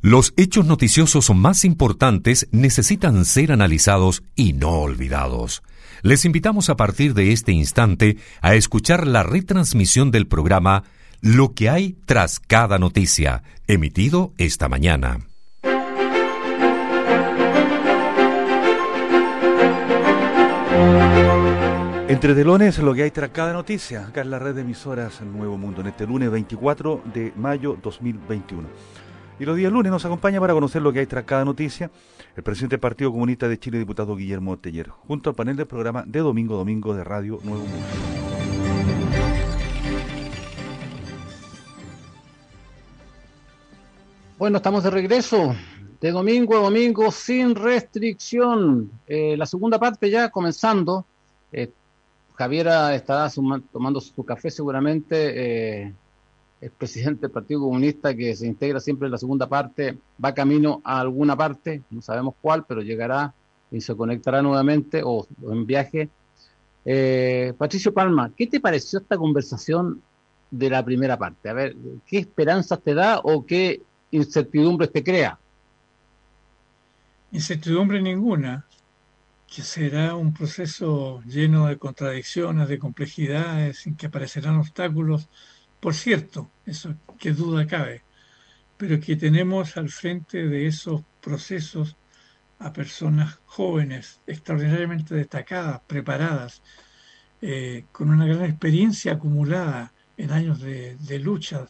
Los hechos noticiosos más importantes necesitan ser analizados y no olvidados. Les invitamos a partir de este instante a escuchar la retransmisión del programa Lo que hay tras cada noticia, emitido esta mañana. Entre telones, lo que hay tras cada noticia, acá en la red de emisoras Nuevo Mundo, en este lunes 24 de mayo 2021. Y los días lunes nos acompaña para conocer lo que hay tras cada noticia el presidente del Partido Comunista de Chile, diputado Guillermo Teller, junto al panel del programa de Domingo de Radio Nuevo Mundo. Bueno, estamos de regreso, de domingo a domingo, sin restricción. La segunda parte ya comenzando. Javiera estará tomando su café seguramente. El presidente del Partido Comunista, que se integra siempre en la segunda parte, va camino a alguna parte, no sabemos cuál, pero llegará y se conectará nuevamente o en viaje. Patricio Palma, ¿qué te pareció esta conversación de la primera parte? A ver, ¿qué esperanzas te da o qué incertidumbres te crea? Incertidumbre ninguna, que será un proceso lleno de contradicciones, de complejidades, en que aparecerán obstáculos. Por cierto, eso qué duda cabe, pero que tenemos al frente de esos procesos a personas jóvenes, extraordinariamente destacadas, preparadas, con una gran experiencia acumulada en años de lucha,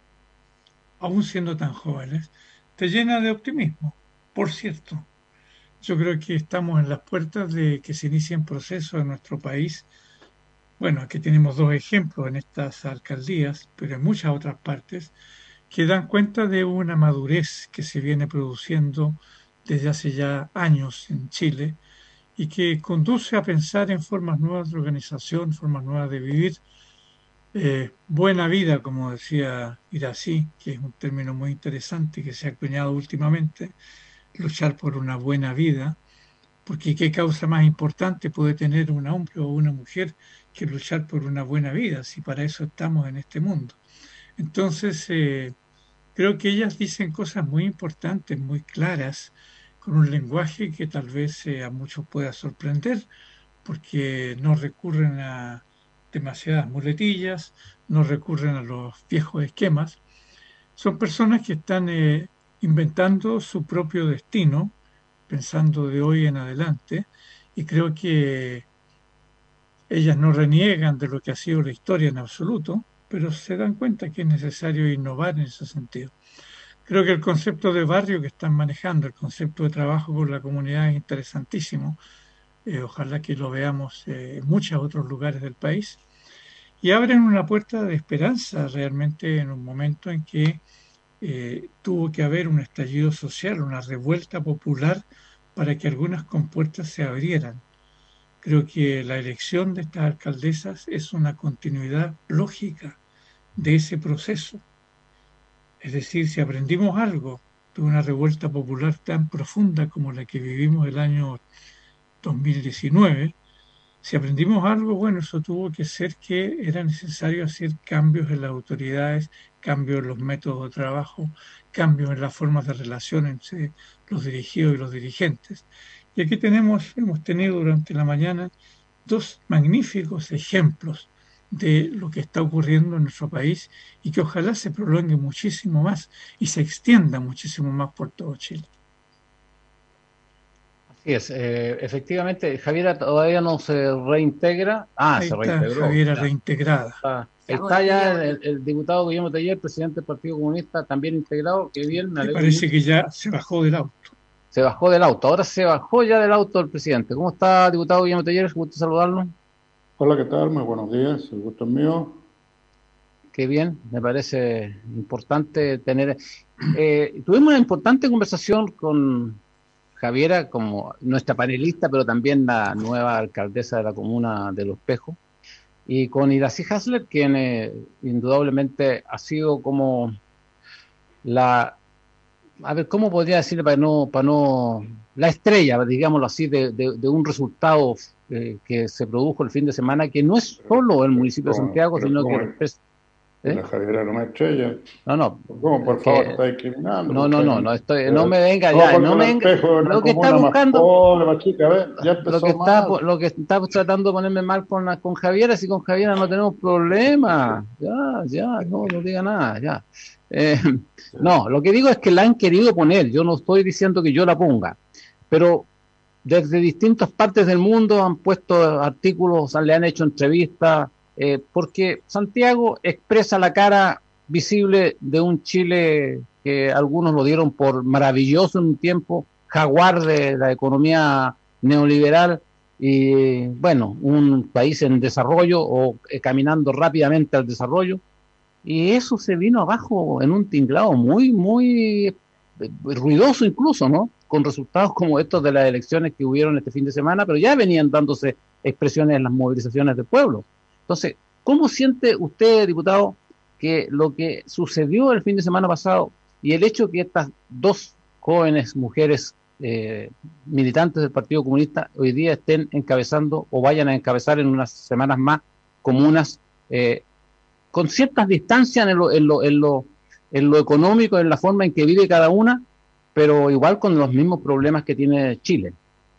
aún siendo tan jóvenes, te llena de optimismo. Por cierto, yo creo que estamos en las puertas de que se inicien procesos en nuestro país. Bueno, aquí tenemos dos ejemplos en estas alcaldías, pero en muchas otras partes, que dan cuenta de una madurez que se viene produciendo desde hace ya años en Chile y que conduce a pensar en formas nuevas de organización, formas nuevas de vivir. Buena vida, como decía Irací, que es un término muy interesante que se ha acuñado últimamente, luchar por una buena vida. Porque ¿qué causa más importante puede tener un hombre o una mujer que luchar por una buena vida, si para eso estamos en este mundo? Entonces, creo que ellas dicen cosas muy importantes, muy claras, con un lenguaje que tal vez a muchos pueda sorprender, porque no recurren a demasiadas muletillas, no recurren a los viejos esquemas. Son personas que están inventando su propio destino, pensando de hoy en adelante, y creo que ellas no reniegan de lo que ha sido la historia en absoluto, pero se dan cuenta que es necesario innovar en ese sentido. Creo que el concepto de barrio que están manejando, el concepto de trabajo con la comunidad es interesantísimo. Ojalá que lo veamos en muchos otros lugares del país. Y abren una puerta de esperanza realmente en un momento en que tuvo que haber un estallido social, una revuelta popular para que algunas compuertas se abrieran. Creo que la elección de estas alcaldesas es una continuidad lógica de ese proceso. Es decir, si aprendimos algo de una revuelta popular tan profunda como la que vivimos el año 2019, si aprendimos algo, bueno, eso tuvo que ser que era necesario hacer cambios en las autoridades, cambios en los métodos de trabajo, cambios en las formas de relación entre los dirigidos y los dirigentes. Y aquí hemos tenido durante la mañana dos magníficos ejemplos de lo que está ocurriendo en nuestro país y que ojalá se prolongue muchísimo más y se extienda muchísimo más por todo Chile. Así es, efectivamente, Javiera todavía no se reintegra. Ahí Se está, reintegró. Javiera reintegrada. Está ya el diputado Guillermo Teller, presidente del Partido Comunista, también integrado. Qué bien, me Me alegro parece mucho. que ya se bajó del auto. Se bajó del auto, ahora se bajó ya del auto el presidente. ¿Cómo está, diputado Guillermo Teller? Gusto saludarlo. Hola, ¿qué tal? Muy buenos días, el gusto es mío. Qué bien, me parece importante tener... tuvimos una importante conversación con Javiera, como nuestra panelista, pero también la nueva alcaldesa de la comuna de Los Pejos, y con Iracy Hasler, quien indudablemente ha sido como la... A ver, ¿cómo podría decirle para no la estrella, digámoslo así, de un resultado que se produjo el fin de semana, que no es solo el municipio de Santiago, sino que Y la Javiera no me estrella. No, ¿Cómo, por favor, está discriminando? no estoy, no me venga ya, no me venga. Lo que está buscando, pobre, más chica, ya empezó lo que está tratando de ponerme mal con Javiera, si con Javiera no tenemos problema. Ya, no diga nada, ya. No, lo que digo es que la han querido poner, yo no estoy diciendo que yo la ponga, pero desde distintas partes del mundo han puesto artículos, le han hecho entrevistas, porque Santiago expresa la cara visible de un Chile que algunos lo dieron por maravilloso en un tiempo, jaguar de la economía neoliberal, y bueno, un país en desarrollo o caminando rápidamente al desarrollo, y eso se vino abajo en un tinglado muy ruidoso incluso, ¿no? Con resultados como estos de las elecciones que hubieron este fin de semana, pero ya venían dándose expresiones en las movilizaciones del pueblo. Entonces, ¿cómo siente usted, diputado, que lo que sucedió el fin de semana pasado y el hecho que estas dos jóvenes mujeres militantes del Partido Comunista hoy día estén encabezando o vayan a encabezar en unas semanas más comunas con ciertas distancias en lo económico, en la forma en que vive cada una, pero igual con los mismos problemas que tiene Chile?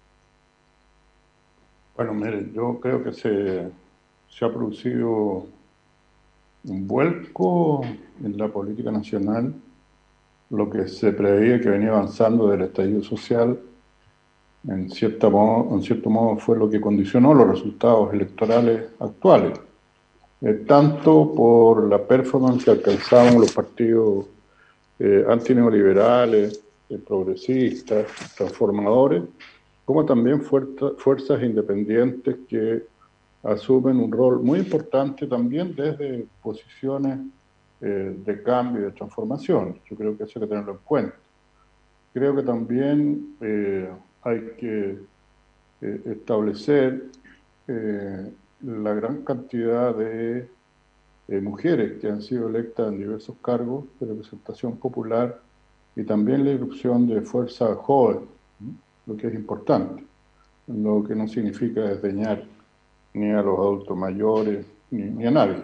Bueno, mire, yo creo que se ha producido un vuelco en la política nacional, lo que se preveía que venía avanzando del estallido social, en cierto modo fue lo que condicionó los resultados electorales actuales, tanto por la performance que alcanzaban los partidos antineoliberales, progresistas, transformadores, como también fuerzas independientes que asumen un rol muy importante también desde posiciones de cambio y de transformación. Yo creo que eso hay que tenerlo en cuenta. Creo que también hay que establecer la gran cantidad de mujeres que han sido electas en diversos cargos de representación popular y también la irrupción de fuerzas jóvenes, ¿no? Lo que es importante, lo que no significa desdeñar ni a los adultos mayores ni a nadie.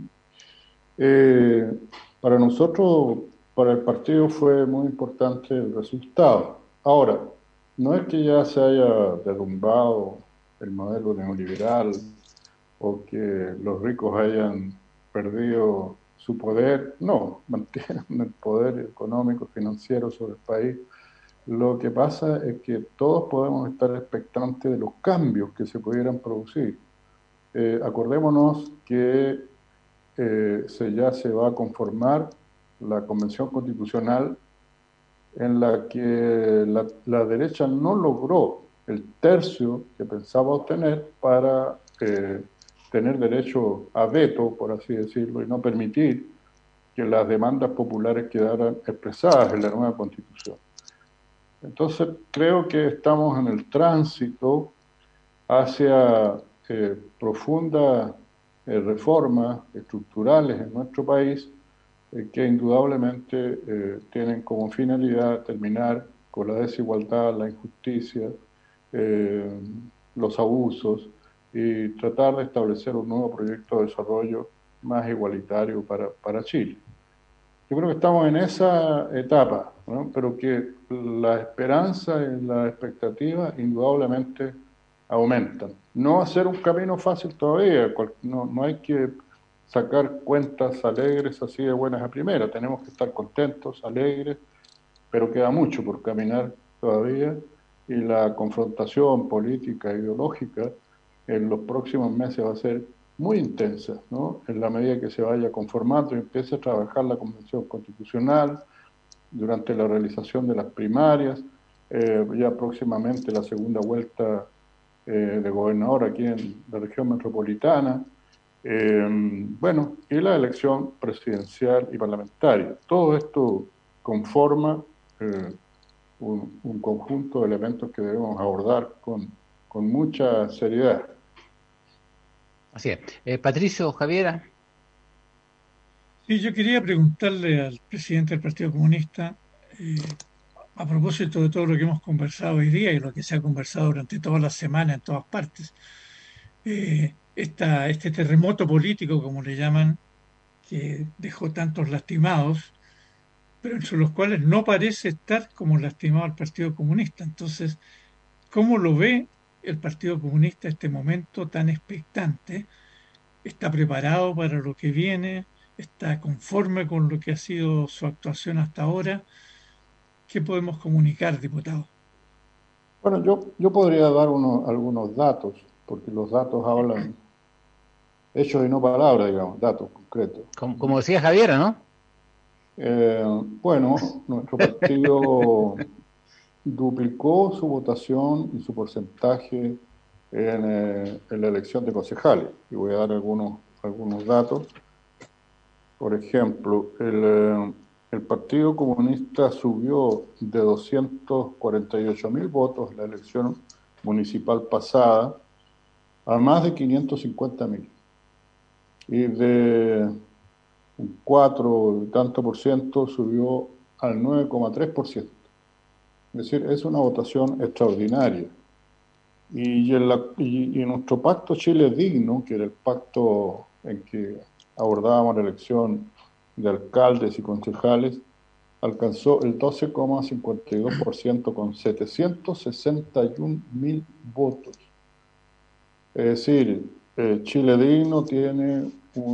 Para nosotros, para el partido fue muy importante el resultado. Ahora, no es que ya se haya derrumbado el modelo neoliberal o que los ricos hayan perdido su poder, no, mantienen el poder económico, financiero sobre el país. Lo que pasa es que todos podemos estar expectantes de los cambios que se pudieran producir. Acordémonos que ya se va a conformar la Convención Constitucional en la que la derecha no logró el tercio que pensaba obtener para tener derecho a veto, por así decirlo, y no permitir que las demandas populares quedaran expresadas en la nueva Constitución. Entonces, creo que estamos en el tránsito hacia profundas reformas estructurales en nuestro país que indudablemente tienen como finalidad terminar con la desigualdad, la injusticia, los abusos y tratar de establecer un nuevo proyecto de desarrollo más igualitario para Chile. Yo creo que estamos en esa etapa, ¿no? Pero que la esperanza y la expectativa indudablemente aumentan. No va a ser un camino fácil todavía, no hay que sacar cuentas alegres así de buenas a primeras, tenemos que estar contentos, alegres, pero queda mucho por caminar todavía y la confrontación política e ideológica en los próximos meses va a ser muy intensa, ¿no? En la medida que se vaya conformando y empiece a trabajar la Convención Constitucional durante la realización de las primarias, ya próximamente la segunda vuelta de gobernador aquí en la región metropolitana, bueno, y la elección presidencial y parlamentaria. Todo esto conforma un conjunto de elementos que debemos abordar con mucha seriedad. Así es. Patricio, Javiera. Sí, yo quería preguntarle al presidente del Partido Comunista, a propósito de todo lo que hemos conversado hoy día y lo que se ha conversado durante todas las semanas en todas partes, este terremoto político, como le llaman, que dejó tantos lastimados, pero entre los cuales no parece estar como lastimado el Partido Comunista. Entonces, ¿cómo lo ve el Partido Comunista este momento tan expectante? ¿Está preparado para lo que viene? ¿Está conforme con lo que ha sido su actuación hasta ahora? ¿Qué podemos comunicar, diputado? Bueno, yo podría dar algunos datos, porque los datos hablan hechos y no palabras, digamos, datos concretos. Como decía Javiera, ¿no? Bueno, nuestro partido duplicó su votación y su porcentaje en la elección de concejales. Y voy a dar algunos datos. Por ejemplo, el Partido Comunista subió de 248.000 votos en la elección municipal pasada a más de 550.000. Y de un 4 y tanto por ciento subió al 9,3%. Es decir, es una votación extraordinaria. Y en nuestro pacto Chile Digno, que era el pacto en que abordábamos la elección de alcaldes y concejales, alcanzó el 12,52% con 761.000 votos. Es decir, Chile Digno tiene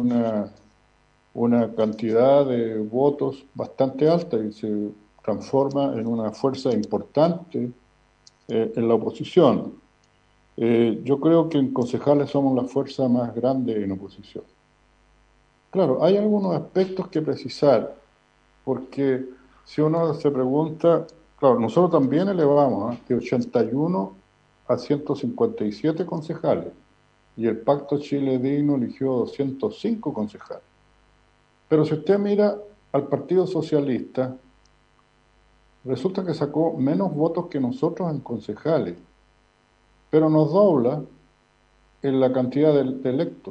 una cantidad de votos bastante alta y se transforma en una fuerza importante en la oposición. Yo creo que en concejales somos la fuerza más grande en oposición. Claro, hay algunos aspectos que precisar, porque si uno se pregunta, claro, nosotros también elevamos de 81 a 157 concejales, y el Pacto Chile Digno eligió 205 concejales. Pero si usted mira al Partido Socialista, resulta que sacó menos votos que nosotros en concejales, pero nos dobla en la cantidad de electos.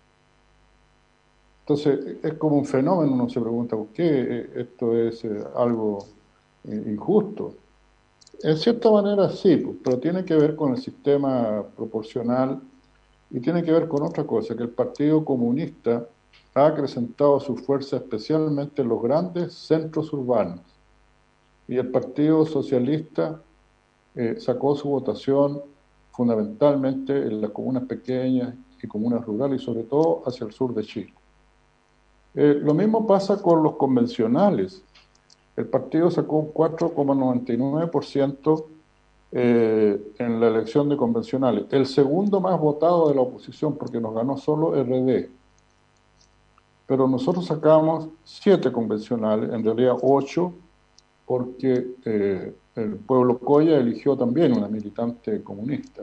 Entonces, es como un fenómeno, uno se pregunta, ¿por qué esto es algo injusto? En cierta manera sí, pero tiene que ver con el sistema proporcional y tiene que ver con otra cosa, que el Partido Comunista ha acrecentado su fuerza especialmente en los grandes centros urbanos. Y el Partido Socialista sacó su votación fundamentalmente en las comunas pequeñas y comunas rurales y sobre todo hacia el sur de Chile. Lo mismo pasa con los convencionales. El partido sacó un 4,99% en la elección de convencionales. El segundo más votado de la oposición, porque nos ganó solo RD. Pero nosotros sacamos 7 convencionales, en realidad 8, porque el pueblo Coya eligió también una militante comunista.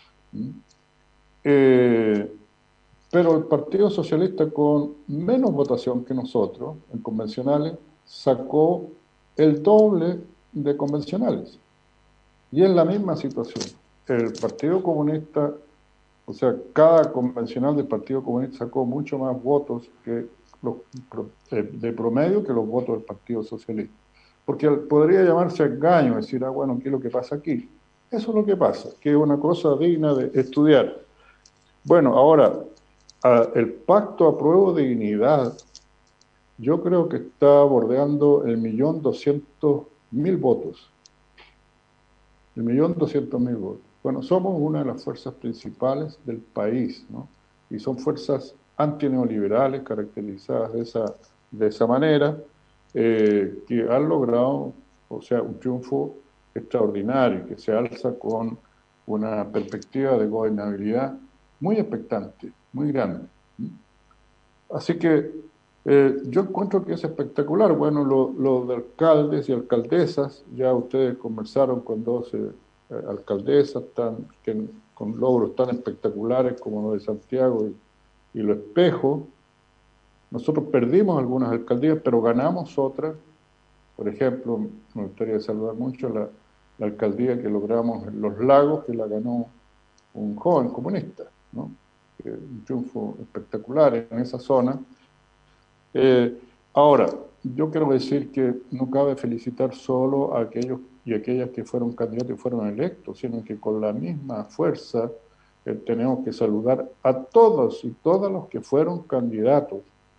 Pero el Partido Socialista, con menos votación que nosotros en convencionales, sacó el doble de convencionales. Y en la misma situación, el Partido Comunista, o sea, cada convencional del Partido Comunista sacó mucho más votos que de promedio que los votos del Partido Socialista. Porque podría llamarse engaño, decir, bueno, ¿qué es lo que pasa aquí? Eso es lo que pasa, que es una cosa digna de estudiar. Bueno, ahora, el pacto Apruebo Dignidad, yo creo que está bordeando el 1.200.000 votos. El 1.200.000 votos. Bueno, somos una de las fuerzas principales del país, ¿no? Y son fuerzas antineoliberales caracterizadas de esa manera, que han logrado, o sea, un triunfo extraordinario, que se alza con una perspectiva de gobernabilidad muy expectante, muy grande. Así que yo encuentro que es espectacular. Bueno, lo de alcaldes y alcaldesas, ya ustedes conversaron con 12 alcaldesas con logros tan espectaculares como lo de Santiago y Lo Espejo. Nosotros perdimos algunas alcaldías, pero ganamos otras. Por ejemplo, me gustaría saludar mucho la alcaldía que logramos en Los Lagos, que la ganó un joven comunista, ¿no? Un triunfo espectacular en esa zona. Ahora, yo quiero decir que no cabe felicitar solo a aquellos y aquellas que fueron candidatos y fueron electos, sino que con la misma fuerza tenemos que saludar a todos y todas los que fueron candidatos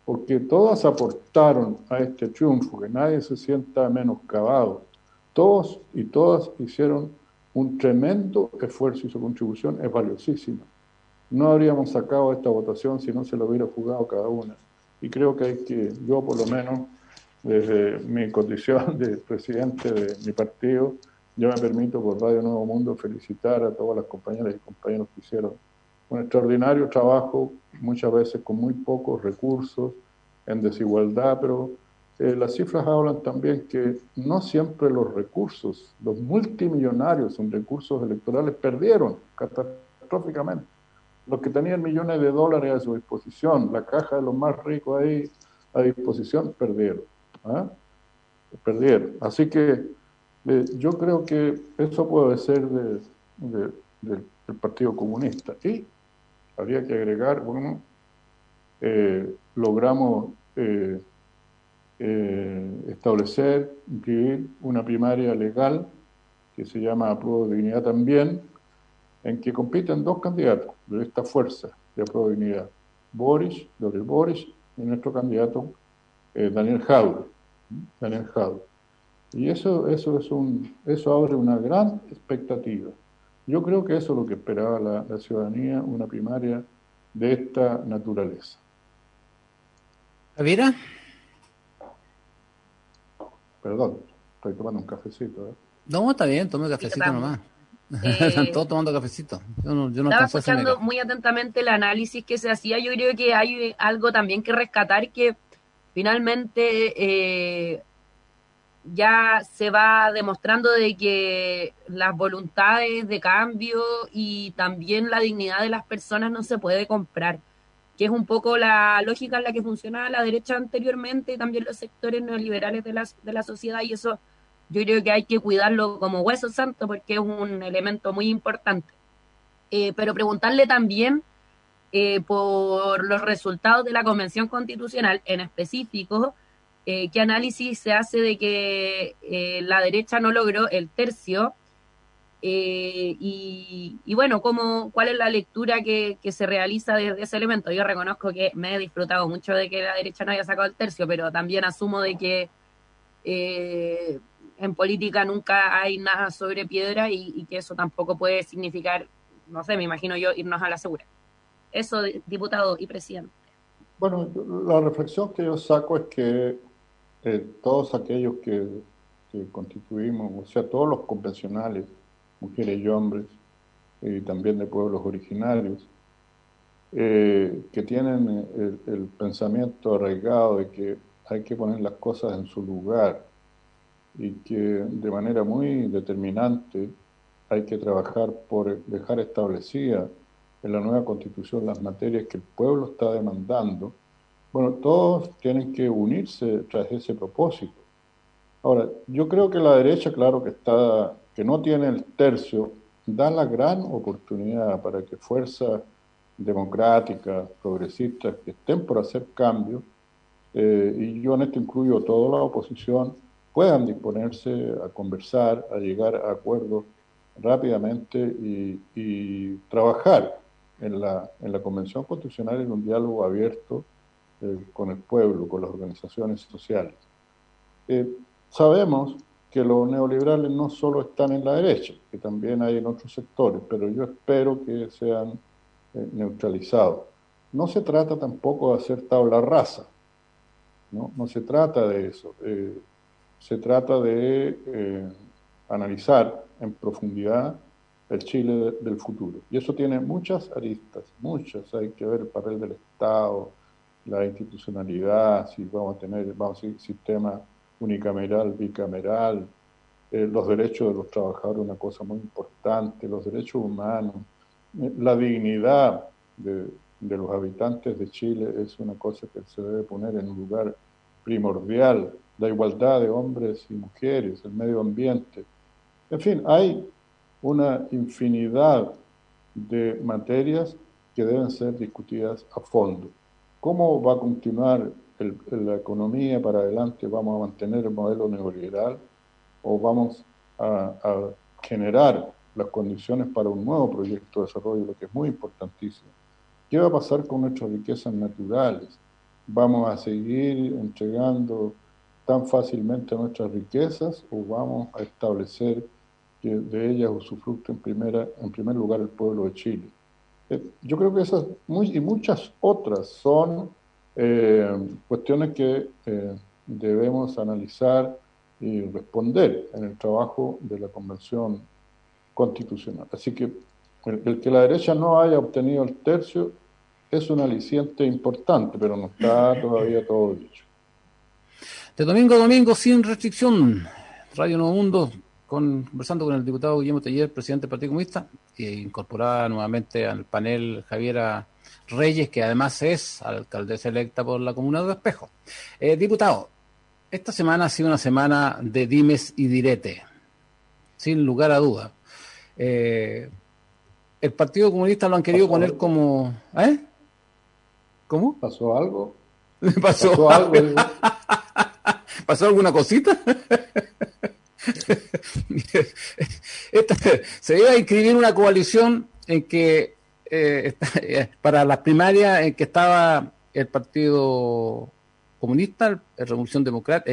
porque todas aportaron a este triunfo, que nadie se sienta menoscabado. Todos y todas hicieron un tremendo esfuerzo y su contribución es valiosísima. No habríamos sacado esta votación si no se lo hubiera jugado cada una. Y creo que yo por lo menos, desde mi condición de presidente de mi partido, yo me permito por Radio Nuevo Mundo felicitar a todas las compañeras y compañeros que hicieron un extraordinario trabajo, muchas veces con muy pocos recursos, en desigualdad, pero las cifras hablan también que no siempre los recursos, los multimillonarios en recursos electorales perdieron catastróficamente. Los que tenían millones de dólares a su disposición, la caja de los más ricos ahí a disposición, perdieron. Perdieron. Así que yo creo que eso puede ser del Partido Comunista. Y habría que agregar, bueno, logramos establecer, inscribir una primaria legal que se llama Apruebo Dignidad también, en que compiten dos candidatos de esta fuerza de Apruebo Dignidad, Gabriel Boric, y nuestro candidato Daniel Jadwe. Y eso abre una gran expectativa. Yo creo que eso es lo que esperaba la ciudadanía, una primaria de esta naturaleza. ¿Javiera? Perdón, estoy tomando un cafecito. No, está bien, tome cafecito nomás. Están todos tomando cafecito. Yo no estaba escuchando muy atentamente el análisis que se hacía. Yo creo que hay algo también que rescatar, que finalmente ya se va demostrando de que las voluntades de cambio y también la dignidad de las personas no se puede comprar, que es un poco la lógica en la que funcionaba la derecha anteriormente y también los sectores neoliberales de la sociedad, y eso yo creo que hay que cuidarlo como hueso santo porque es un elemento muy importante. Pero preguntarle también por los resultados de la Convención Constitucional, en específico, qué análisis se hace de que la derecha no logró el tercio, y bueno, ¿cuál es la lectura que se realiza desde ese elemento? Yo reconozco que me he disfrutado mucho de que la derecha no haya sacado el tercio, pero también asumo de que en política nunca hay nada sobre piedra y que eso tampoco puede significar, no sé, me imagino yo, irnos a la segura. Eso, diputado y presidente. Bueno, la reflexión que yo saco es que todos aquellos que constituimos, o sea, todos los convencionales, mujeres y hombres, y también de pueblos originarios, que tienen el pensamiento arraigado de que hay que poner las cosas en su lugar y que de manera muy determinante hay que trabajar por dejar establecidas en la nueva Constitución las materias que el pueblo está demandando. Bueno, todos tienen que unirse tras ese propósito. Ahora, yo creo que la derecha, claro que no tiene el tercio, da la gran oportunidad para que fuerzas democráticas, progresistas, que estén por hacer cambios, y yo en esto incluyo toda la oposición, puedan disponerse a conversar, a llegar a acuerdos rápidamente y trabajar en la Convención Constitucional en un diálogo abierto con el pueblo, con las organizaciones sociales. Sabemos que los neoliberales no solo están en la derecha, que también hay en otros sectores, pero yo espero que sean neutralizados. No se trata tampoco de hacer tabla rasa, no se trata de eso. Se trata de analizar en profundidad el Chile del futuro. Y eso tiene muchas aristas, muchas. Hay que ver el papel del Estado, la institucionalidad, si vamos a seguir sistema unicameral, bicameral, los derechos de los trabajadores, una cosa muy importante, los derechos humanos, la dignidad de los habitantes de Chile es una cosa que se debe poner en un lugar primordial, la igualdad de hombres y mujeres, el medio ambiente. En fin, hay una infinidad de materias que deben ser discutidas a fondo. ¿Cómo va a continuar la economía para adelante? ¿Vamos a mantener el modelo neoliberal o vamos a generar las condiciones para un nuevo proyecto de desarrollo, lo que es muy importantísimo? ¿Qué va a pasar con nuestras riquezas naturales? ¿Vamos a seguir entregando tan fácilmente nuestras riquezas o vamos a establecer que de ellas usufructe en primer lugar el pueblo de Chile? Yo creo que esas y muchas otras son cuestiones que debemos analizar y responder en el trabajo de la Convención Constitucional. Así que el que la derecha no haya obtenido el tercio es un aliciente importante, pero no está todavía todo dicho. De domingo a domingo, sin restricción, Radio Nuevo Mundo, conversando con el diputado Guillermo Teller, presidente del Partido Comunista, e incorporada nuevamente al panel Javiera Reyes, que además es alcaldesa electa por la comuna de Espejo. Diputado, esta semana ha sido una semana de dimes y diretes, sin lugar a dudas. El Partido Comunista lo han querido poner como... ¿Cómo? ¿Pasó algo? ¿Pasó algo? ¿Pasó alguna cosita? Se iba a inscribir una coalición en que para las primarias en que estaba el Partido Comunista, el Revolución Democrática,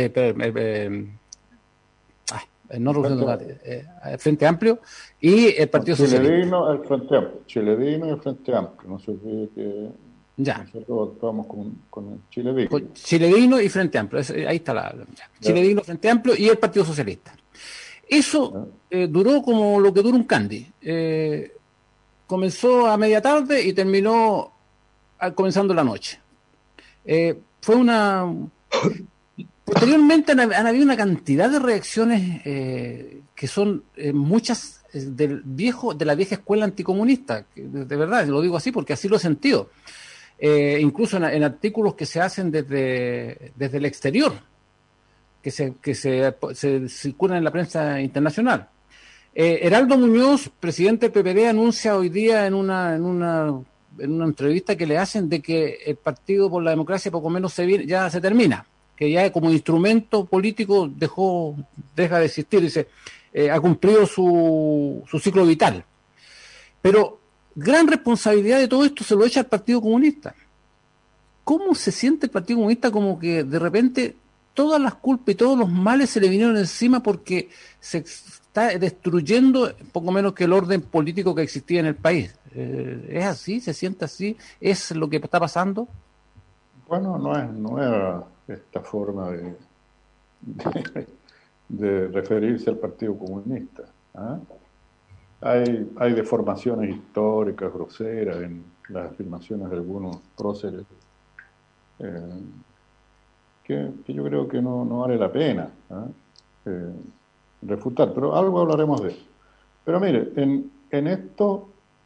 no Revolución Democrática, el Frente Amplio y el Partido Socialista. El Frente Amplio, Chiledino y el Frente Amplio, no se olvide que ya. Nosotros actuamos con el Chiledino. Con Chiledino y Frente Amplio, ahí está la Chiledino, Frente Amplio y el Partido Socialista. Eso duró como lo que dura un candy. Comenzó a media tarde y terminó comenzando la noche. Posteriormente han habido una cantidad de reacciones que son muchas de la vieja escuela anticomunista. De verdad, lo digo así porque así lo he sentido. Incluso en artículos que se hacen desde el exterior, que se circulan en la prensa internacional. Heraldo Muñoz, presidente del PPD, anuncia hoy día en una entrevista que le hacen de que el Partido por la Democracia poco menos ya se termina, que ya como instrumento político deja de existir, dice, ha cumplido su ciclo vital. Pero gran responsabilidad de todo esto se lo echa al Partido Comunista. ¿Cómo se siente el Partido Comunista como que de repente todas las culpas y todos los males se le vinieron encima porque se está destruyendo poco menos que el orden político que existía en el país? ¿Es así? ¿Se siente así? ¿Es lo que está pasando? Bueno, no es nueva esta forma de referirse al Partido Comunista. Hay deformaciones históricas groseras en las afirmaciones de algunos próceres que yo creo que no vale la pena refutar, pero algo hablaremos de eso. Pero mire, en esto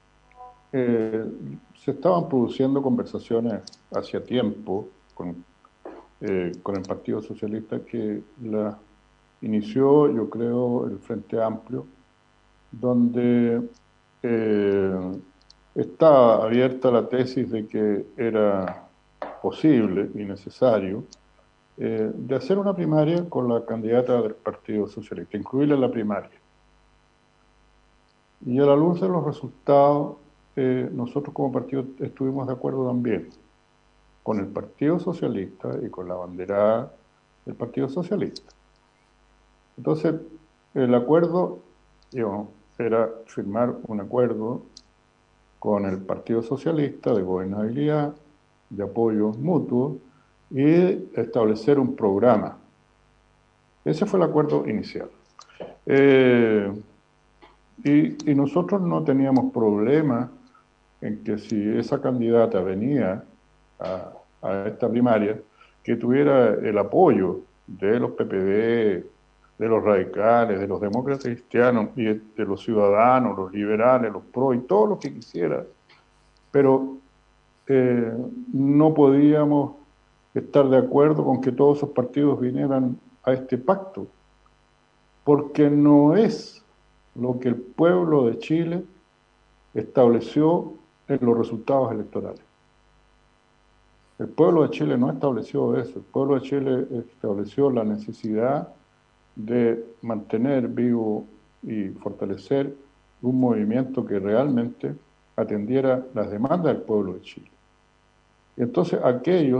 se estaban produciendo conversaciones hacia tiempo con el Partido Socialista que la inició, yo creo, el Frente Amplio, donde está abierta la tesis de que era posible y necesario de hacer una primaria con la candidata del Partido Socialista, incluirla en la primaria. Y a la luz de los resultados, nosotros como partido estuvimos de acuerdo también con el Partido Socialista y con la banderada del Partido Socialista. Entonces, el acuerdo, era firmar un acuerdo con el Partido Socialista de gobernabilidad, de apoyo mutuo y establecer un programa. Ese fue el acuerdo inicial. Y nosotros no teníamos problema en que si esa candidata venía a esta primaria, que tuviera el apoyo de los PPD, de los radicales, de los demócratas cristianos y de los ciudadanos, los liberales, los pro y todos los que quisiera. Pero no podíamos estar de acuerdo con que todos esos partidos vinieran a este pacto, porque no es lo que el pueblo de Chile estableció en los resultados electorales. El pueblo de Chile no estableció eso. El pueblo de Chile estableció la necesidad de mantener vivo y fortalecer un movimiento que realmente atendiera las demandas del pueblo de Chile. Y entonces aquellos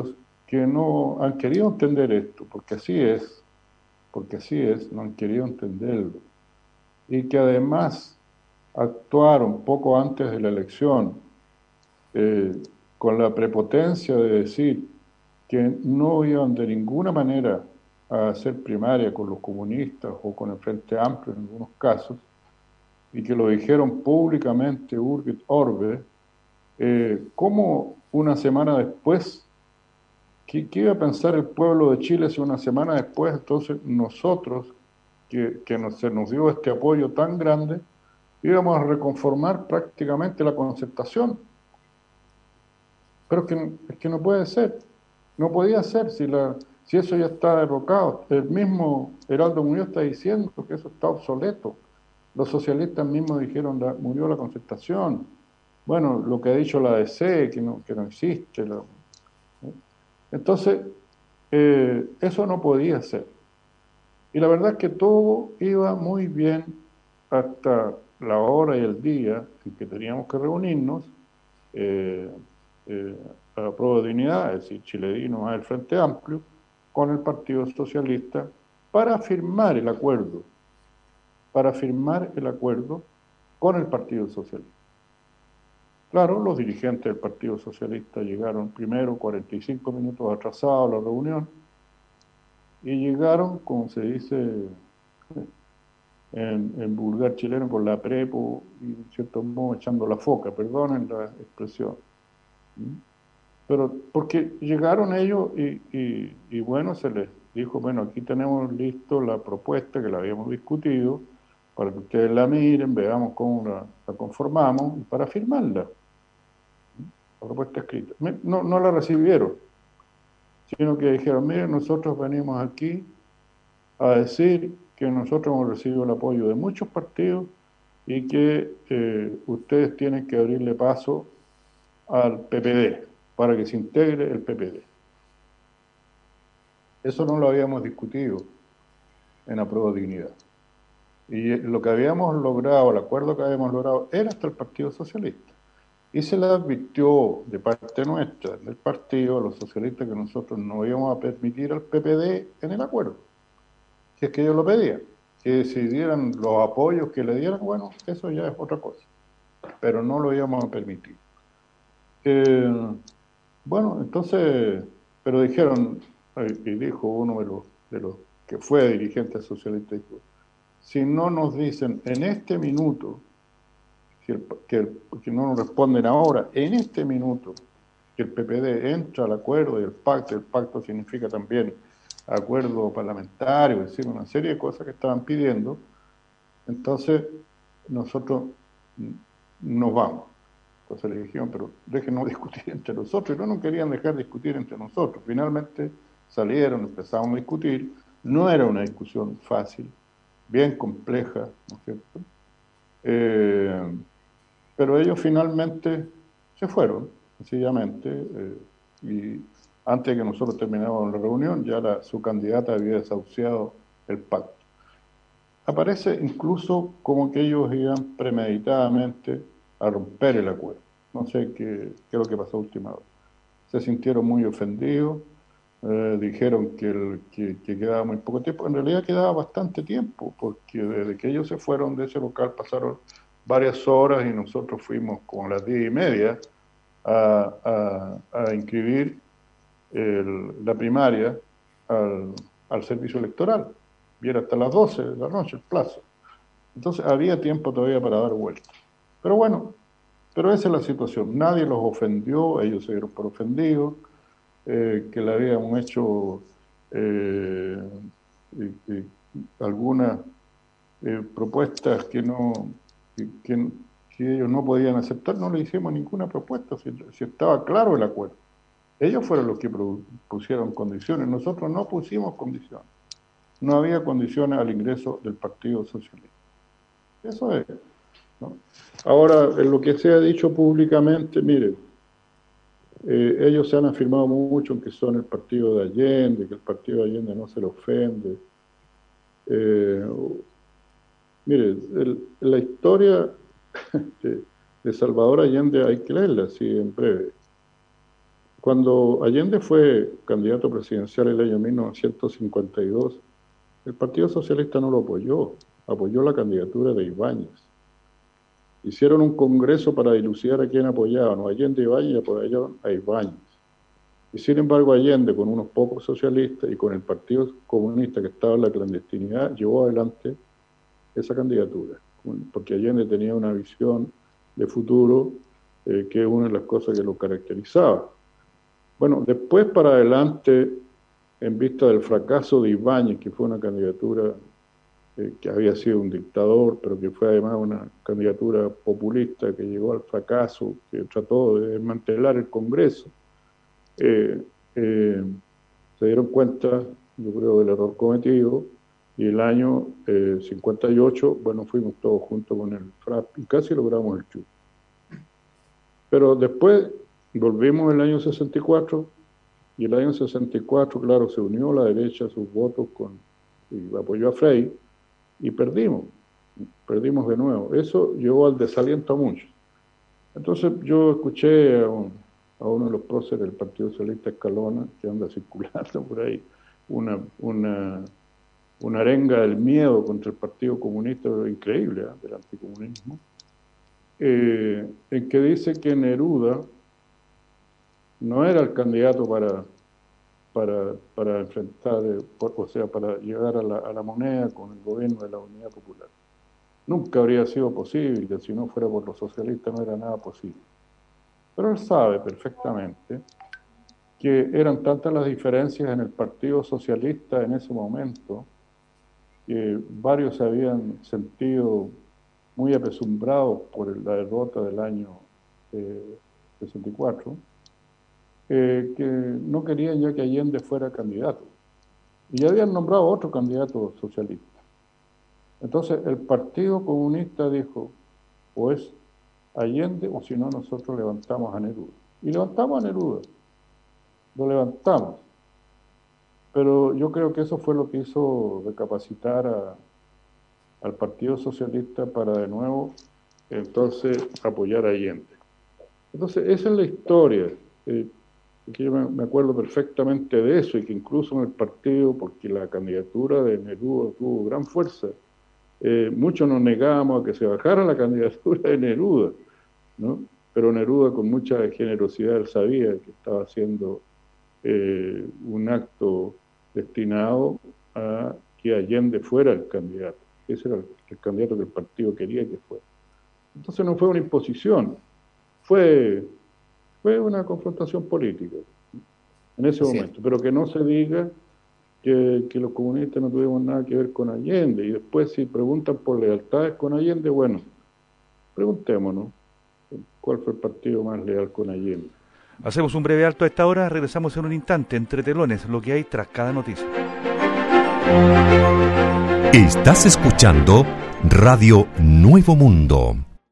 que no han querido entender esto, porque así es, no han querido entenderlo, y que además actuaron poco antes de la elección con la prepotencia de decir que no iban de ninguna manera a hacer primaria con los comunistas o con el Frente Amplio en algunos casos, y que lo dijeron públicamente urbi et orbe, ¿cómo una semana después, qué iba a pensar el pueblo de Chile si una semana después, entonces nosotros, se nos dio este apoyo tan grande, íbamos a reconformar prácticamente la concertación? Pero es que no puede ser, no podía ser si eso ya está derrocado. El mismo Heraldo Muñoz está diciendo que eso está obsoleto. Los socialistas mismos dijeron murió la concertación. Bueno, lo que ha dicho la ADC, que no existe. Entonces, eso no podía ser. Y la verdad es que todo iba muy bien hasta la hora y el día en que teníamos que reunirnos a la prueba de dignidad, es decir, Chiledino más el Frente Amplio, con el Partido Socialista para firmar el acuerdo con el Partido Socialista. Claro, los dirigentes del Partido Socialista llegaron primero 45 minutos atrasados a la reunión y llegaron, como se dice en vulgar chileno, con la prepo y en cierto modo echando la foca, perdonen la expresión. Pero porque llegaron ellos y bueno, se les dijo, bueno, aquí tenemos listo la propuesta que la habíamos discutido, para que ustedes la miren, veamos cómo la conformamos, y para firmarla, la propuesta escrita. No la recibieron, sino que dijeron, miren, nosotros venimos aquí a decir que nosotros hemos recibido el apoyo de muchos partidos y que ustedes tienen que abrirle paso al PPD, para que se integre el PPD. Eso no lo habíamos discutido en la prueba de dignidad. Y lo que habíamos logrado, el acuerdo que habíamos logrado, era hasta el Partido Socialista. Y se le advirtió de parte nuestra, del partido, a los socialistas, que nosotros no íbamos a permitir al PPD en el acuerdo. Si es que ellos lo pedían. Que si dieran los apoyos que le dieran, bueno, eso ya es otra cosa. Pero no lo íbamos a permitir. Bueno, entonces, pero dijeron, y dijo uno de los que fue dirigente socialista, dijo, si no nos dicen en este minuto, que no nos responden ahora, en este minuto, que el PPD entra al acuerdo y el pacto significa también acuerdo parlamentario, es decir, una serie de cosas que estaban pidiendo, entonces nosotros nos vamos. Entonces le dijeron, pero déjenos discutir entre nosotros. Y no querían dejar de discutir entre nosotros. Finalmente salieron, empezamos a discutir. No era una discusión fácil, bien compleja, ¿no es cierto? Pero ellos finalmente se fueron, sencillamente, y antes de que nosotros termináramos la reunión, ya su candidata había desahuciado el pacto. Aparece incluso como que ellos iban premeditadamente a romper el acuerdo. No sé qué es lo que pasó a última hora. Se sintieron muy ofendidos, dijeron que quedaba muy poco tiempo. En realidad quedaba bastante tiempo, porque desde que ellos se fueron de ese local pasaron varias horas y nosotros fuimos como a las 10:30 a inscribir la primaria al servicio electoral. Y era hasta las 12 de la noche el plazo. Entonces había tiempo todavía para dar vuelta. Pero bueno, pero esa es la situación. Nadie los ofendió, ellos se dieron por ofendidos, que le habíamos hecho algunas propuestas que ellos no podían aceptar. No le hicimos ninguna propuesta, si estaba claro el acuerdo. Ellos fueron los que pusieron condiciones, nosotros no pusimos condiciones. No había condiciones al ingreso del Partido Socialista. Eso es, ¿no? Ahora, en lo que se ha dicho públicamente, mire, ellos se han afirmado mucho en que son el partido de Allende, que el partido de Allende no se le ofende. Mire, la historia de Salvador Allende hay que leerla así en breve. Cuando Allende fue candidato presidencial el año 1952, el Partido Socialista no lo apoyó la candidatura de Ibáñez. Hicieron un congreso para dilucidar a quién apoyaban, o Allende y Ibáñez apoyaron a Ibáñez. Y sin embargo Allende, con unos pocos socialistas y con el Partido Comunista que estaba en la clandestinidad, llevó adelante esa candidatura, porque Allende tenía una visión de futuro que es una de las cosas que lo caracterizaba. Bueno, después para adelante, en vista del fracaso de Ibáñez, que fue una candidatura que había sido un dictador, pero que fue además una candidatura populista que llegó al fracaso, que trató de desmantelar el Congreso, se dieron cuenta, yo creo, del error cometido, y el año 58, bueno, fuimos todos juntos con el FRAP y casi logramos el chupo. Pero después volvimos el año 64, y el año 64, claro, se unió la derecha a sus votos y apoyó a Frei, y perdimos de nuevo. Eso llevó al desaliento a muchos. Entonces yo escuché a uno de los próceres del Partido Socialista, Escalona, que anda circulando por ahí, una arenga del miedo contra el Partido Comunista increíble, del anticomunismo, en que dice que Neruda no era el candidato para enfrentar, o sea, para llegar a la moneda con el gobierno de la Unidad Popular. Nunca habría sido posible, que si no fuera por los socialistas no era nada posible. Pero él sabe perfectamente que eran tantas las diferencias en el Partido Socialista en ese momento, que varios se habían sentido muy apesumbrados por la derrota del año 64, que no querían ya que Allende fuera candidato. Y ya habían nombrado otro candidato socialista. Entonces el Partido Comunista dijo, o es Allende o si no nosotros levantamos a Neruda. Y levantamos a Neruda. Lo levantamos. Pero yo creo que eso fue lo que hizo recapacitar al Partido Socialista para de nuevo entonces apoyar a Allende. Entonces esa es la historia. Que yo me acuerdo perfectamente de eso, y que incluso en el partido, porque la candidatura de Neruda tuvo gran fuerza, muchos nos negábamos a que se bajara la candidatura de Neruda, ¿no? Pero Neruda, con mucha generosidad, él sabía que estaba haciendo un acto destinado a que Allende fuera el candidato. Ese era el candidato que el partido quería que fuera. Entonces no fue una imposición, fue una confrontación política en ese momento, pero que no se diga que los comunistas no tuvimos nada que ver con Allende. Y después, si preguntan por lealtades con Allende, bueno, preguntémonos cuál fue el partido más leal con Allende. Hacemos un breve alto a esta hora, regresamos en un instante, entre telones, lo que hay tras cada noticia. Estás escuchando Radio Nuevo Mundo.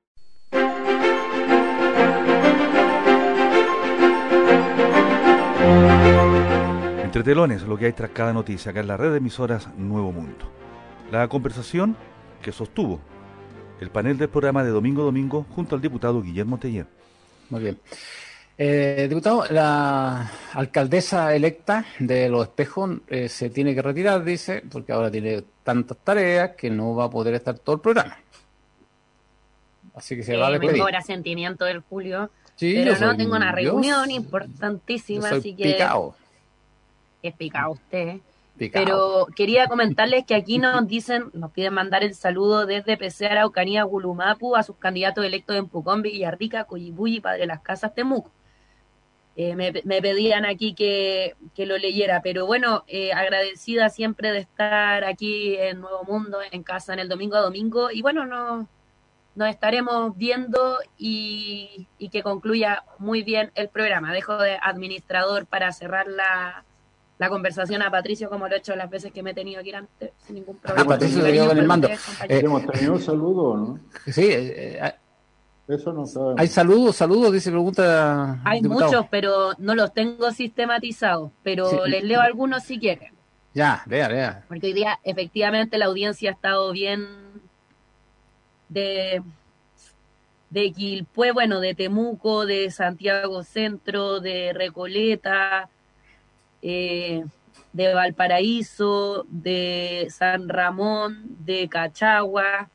Entre telones, lo que hay tras cada noticia, acá en la red de emisoras Nuevo Mundo. La conversación que sostuvo el panel del programa de Domingo a Domingo junto al diputado Guillermo Teller. Muy bien. Diputado, la alcaldesa electa de Los Espejos se tiene que retirar, dice, porque ahora tiene tantas tareas que no va a poder estar todo el programa. Así que se va a despedir. Mejor asentimiento del Julio. Sí, pero no, tengo una reunión importantísima, así que... Picado. Es picado usted. Picado. Pero quería comentarles que aquí nos piden mandar el saludo desde PC Araucanía, Gulumapu, a sus candidatos electos en Pucón, Villarrica, Coyipulli, Padre Las Casas, Temuco. Me pedían aquí que lo leyera, pero bueno, agradecida siempre de estar aquí en Nuevo Mundo, en casa, en el Domingo a Domingo, y bueno, nos estaremos viendo y que concluya muy bien el programa. Dejo de administrador para cerrar la conversación a Patricio, como lo he hecho las veces que me he tenido que ir antes, sin ningún problema. Patricio le dio en el mando. ¿Hemos tenido saludos, no? Sí, eso no sabemos. ¿Hay saludos? Dice, pregunta. Hay diputado. muchos, pero no los tengo sistematizados, pero Sí. les leo algunos si quieren. Ya, vea. Porque hoy día, efectivamente, la audiencia ha estado bien de de Quilpué, bueno, de Temuco, de Santiago Centro, de Recoleta, de Valparaíso, de San Ramón, de Cachagua,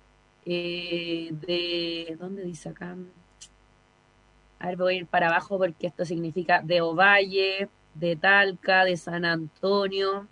¿dónde dice acá? A ver, voy a ir para abajo porque esto significa de Ovalle, de Talca, de San Antonio,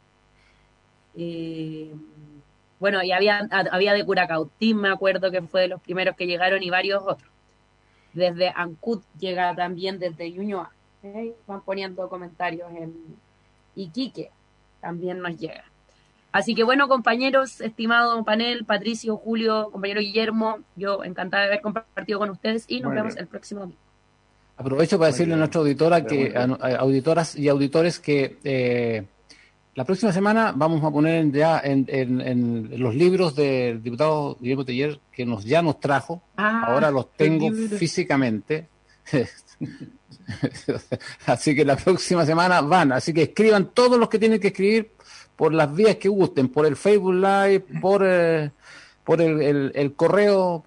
bueno, y había de Curacautín, me acuerdo que fue de los primeros que llegaron, y varios otros. Desde Ancud llega también, desde Ñuñoa. Van poniendo comentarios en Iquique, también nos llega. Así que bueno, compañeros, estimado panel, Patricio, Julio, compañero Guillermo, yo encantada de haber compartido con ustedes y nos vemos el próximo domingo. Aprovecho para decirle a nuestra auditora auditoras y auditores que la próxima semana vamos a poner ya en los libros del diputado Guillermo Teller, que ya nos trajo. Ahora los tengo físicamente. Así que la próxima semana van. Así que escriban todos los que tienen que escribir por las vías que gusten, por el Facebook Live, por el correo,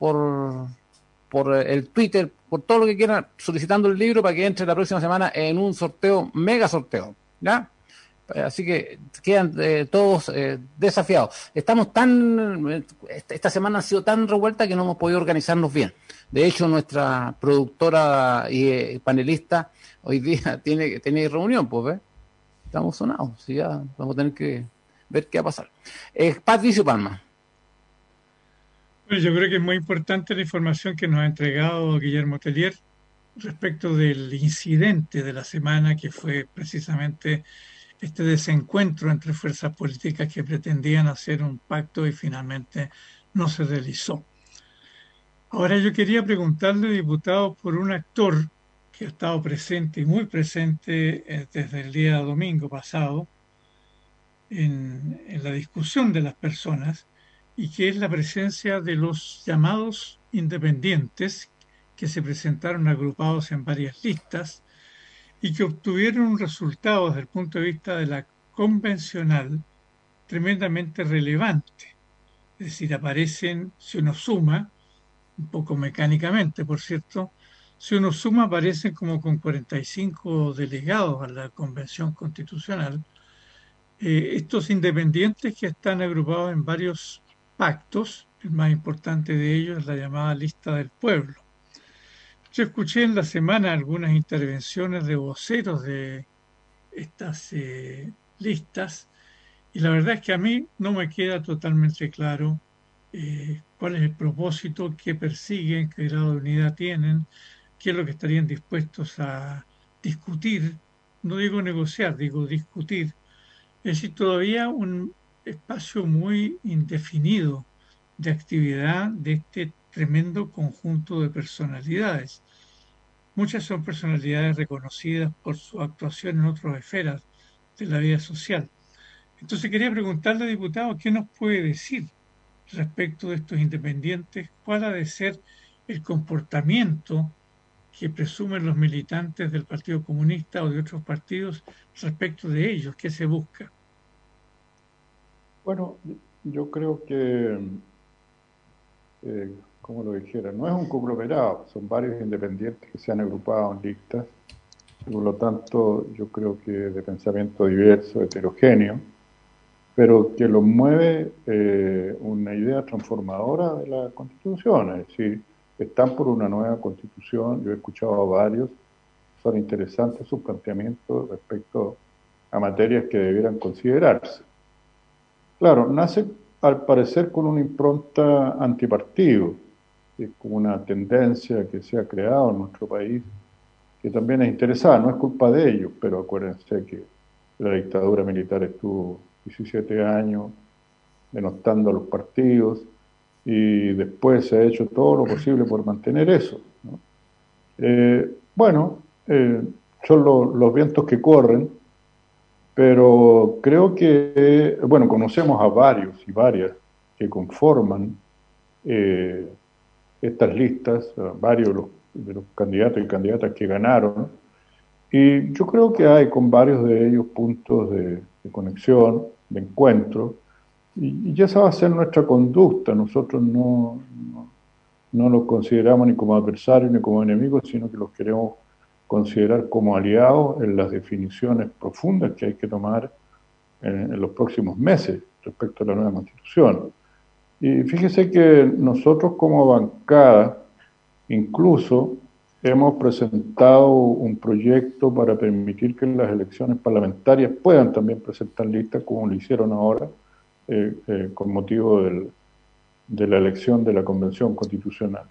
por el Twitter, por todo lo que quieran, solicitando el libro para que entre la próxima semana en un sorteo, mega sorteo, ¿ya? Así que quedan todos desafiados. Esta semana ha sido tan revuelta que no hemos podido organizarnos bien. De hecho, nuestra productora y panelista hoy día tiene reunión, pues, ¿ves? Estamos sonados, sí, ya vamos a tener que ver qué va a pasar. Patricio Palma. Bueno, yo creo que es muy importante la información que nos ha entregado Guillermo Teller respecto del incidente de la semana, que fue precisamente este desencuentro entre fuerzas políticas que pretendían hacer un pacto y finalmente no se realizó. Ahora yo quería preguntarle, diputado, por un actor que ha estado presente y muy presente desde el día domingo pasado en la discusión de las personas, y que es la presencia de los llamados independientes que se presentaron agrupados en varias listas y que obtuvieron un resultado desde el punto de vista de la convencional tremendamente relevante. Es decir, aparecen, si uno suma, un poco mecánicamente, por cierto, si uno suma aparecen como con 45 delegados a la Convención Constitucional. Estos independientes que están agrupados en varios pactos, el más importante de ellos es la llamada Lista del Pueblo. Yo escuché en la semana algunas intervenciones de voceros de estas listas, y la verdad es que a mí no me queda totalmente claro cuál es el propósito, qué persiguen, qué grado de unidad tienen, qué es lo que estarían dispuestos a discutir, no digo negociar, digo discutir. Es decir, todavía un espacio muy indefinido de actividad de este tremendo conjunto de personalidades. Muchas son personalidades reconocidas por su actuación en otras esferas de la vida social. Entonces quería preguntarle, diputado, ¿qué nos puede decir respecto de estos independientes? ¿Cuál ha de ser el comportamiento que presumen los militantes del Partido Comunista o de otros partidos respecto de ellos? ¿Qué se busca? Bueno, yo creo que, como lo dijera, no es un conglomerado, son varios independientes que se han agrupado en listas, y por lo tanto yo creo que de pensamiento diverso, heterogéneo, pero que los mueve una idea transformadora de la Constitución, es decir, están por una nueva Constitución. Yo he escuchado a varios, son interesantes sus planteamientos respecto a materias que debieran considerarse. Claro, nace al parecer con una impronta antipartido, que es como una tendencia que se ha creado en nuestro país, que también es interesada, no es culpa de ellos, pero acuérdense que la dictadura militar estuvo 17 años denostando a los partidos, y después se ha hecho todo lo posible por mantener eso, ¿no? Son los vientos que corren, pero creo que, conocemos a varios y varias que conforman estas listas, varios de los candidatos y candidatas que ganaron, y yo creo que hay con varios de ellos puntos de conexión, de encuentro, y esa va a ser nuestra conducta. Nosotros no no los consideramos ni como adversarios ni como enemigos, sino que los queremos considerar como aliados en las definiciones profundas que hay que tomar en los próximos meses respecto a la nueva Constitución. Y fíjese que nosotros como bancada incluso hemos presentado un proyecto para permitir que las elecciones parlamentarias puedan también presentar listas, como lo hicieron ahora, con motivo de la elección de la Convención Constitucional.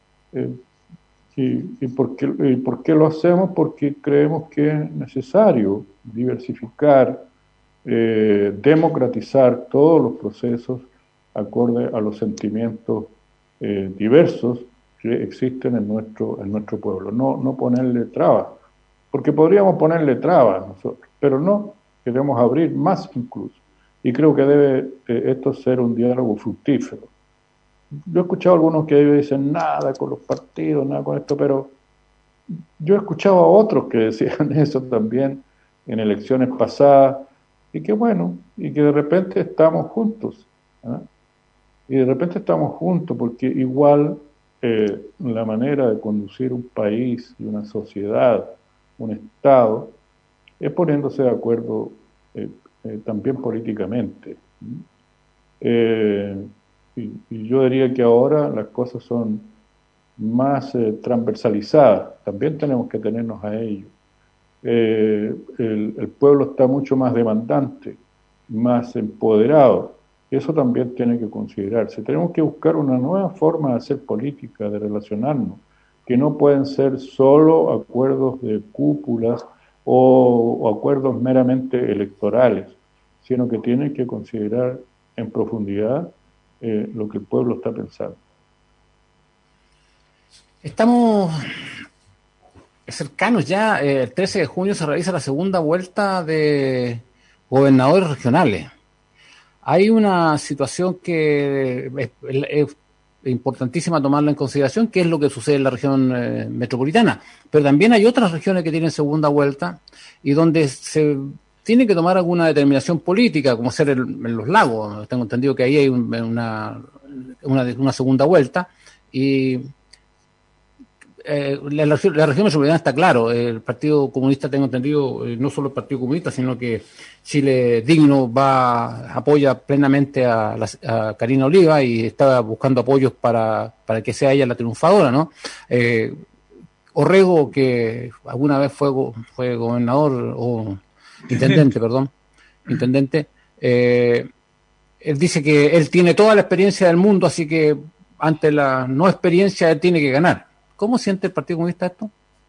¿Y por qué lo hacemos? Porque creemos que es necesario diversificar, democratizar todos los procesos acorde a los sentimientos diversos que existen en nuestro pueblo. No ponerle trabas, porque podríamos ponerle trabas nosotros, pero no, queremos abrir más incluso. Y creo que debe esto ser un diálogo fructífero. Yo he escuchado a algunos que dicen nada con los partidos, nada con esto, pero yo he escuchado a otros que decían eso también en elecciones pasadas, y que bueno, y que de repente estamos juntos. Y de repente estamos juntos porque igual la manera de conducir un país y una sociedad, un Estado, es poniéndose de acuerdo también políticamente. Y yo diría que ahora las cosas son más transversalizadas, también tenemos que tenernos a ello. El pueblo está mucho más demandante, más empoderado, y eso también tiene que considerarse. Tenemos que buscar una nueva forma de hacer política, de relacionarnos, que no pueden ser solo acuerdos de cúpulas o acuerdos meramente electorales, sino que tienen que considerar en profundidad lo que el pueblo está pensando. Estamos cercanos ya, el 13 de junio se realiza la segunda vuelta de gobernadores regionales. Hay una situación que es importantísima tomarla en consideración, que es lo que sucede en la región metropolitana, pero también hay otras regiones que tienen segunda vuelta y donde se tiene que tomar alguna determinación política, como ser en los lagos. Tengo entendido que ahí hay una segunda vuelta y la región metropolitana está claro. El Partido Comunista, tengo entendido, no solo el Partido Comunista, sino que Chile Digno apoya plenamente a Karina Oliva y está buscando apoyos para que sea ella la triunfadora, ¿no? Orrego, que alguna vez fue gobernador o intendente, él dice que él tiene toda la experiencia del mundo, así que ante la no experiencia él tiene que ganar. ¿Cómo siente el Partido Comunista esto?